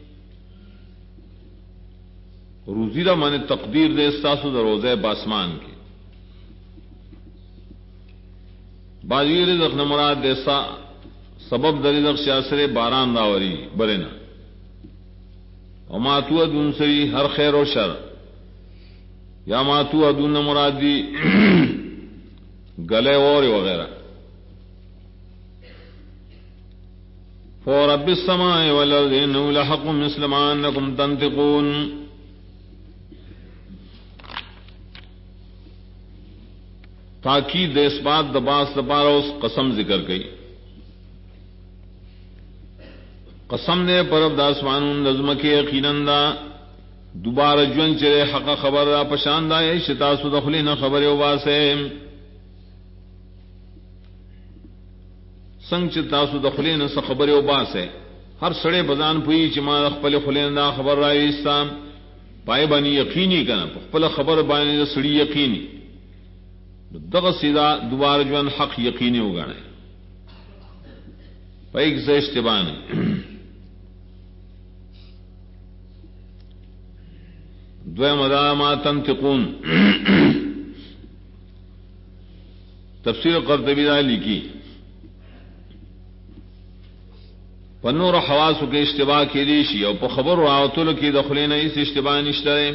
روزی دا من تقدیر دے استاس دا روزہ پاسمان کے بازی رزق نمراد دے سبب دا رزق شاسر باران داوری برنا وما توعدون سری ہر خیر و شر یا ما توعدون مراد دی گلے اور وغیرہ فورب السماء والارض انه لحق مثل ما انکم تنطقون تاکید دے اس بات دباس دبارہ اس قسم ذکر گئی قسم نے پرب داسمان نظم کے یقیناً دا دوبارہ جون چرے حق خبر دا پشاندہ شتا سدخلی نہ خبر واسے سنگ چتا سدخلی نہ خبر واسے ہر سڑے بزان پوئی چما خپل خلیندہ خبر رائی اسلام پائے بانی یقینی کنا خپل خبر بانی سڑی یقینی دغ سیدھا دوبارہ جون حق یقینی اگانے پیک سے اشتبان دویم ادا ما تنطقون تفسیر قرطبی دا لکھی پنور حواس کے اشتباہ کی ریشی اور پا خبر راوتل کی دخلین اس اشتباہ نشترے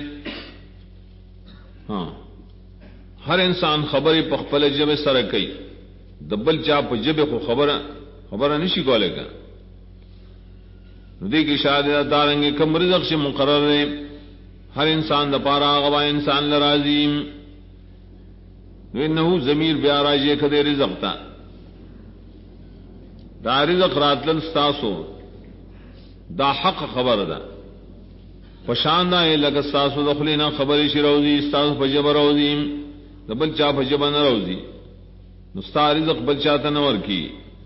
ہاں ہر انسان خبری پخپل جب سرکئی دبل چاپ جب کو خبر نشی کو لے گا ندی کی شاہد دارنگے کم رزق سے مقرر ہے ہر انسان دپارا غوا انسان لرازیم انہو ضمیر بیارا یہ کدے رزق تا دا رزق راتلن ستاسو دا حق خبر دا پشاندہ ہے لگا ستاسو دخلینا خبری شی روزی ستاسو پجب روزیم دا بلچا پجب نہ روزی نستا رزق بلچا تنور کی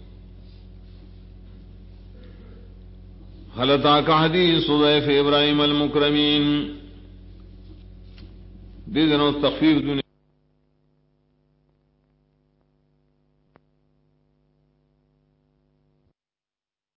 حلتا کا حدیث ضیف ابراہیم المکرمین دے دنوں تخفیف دنیا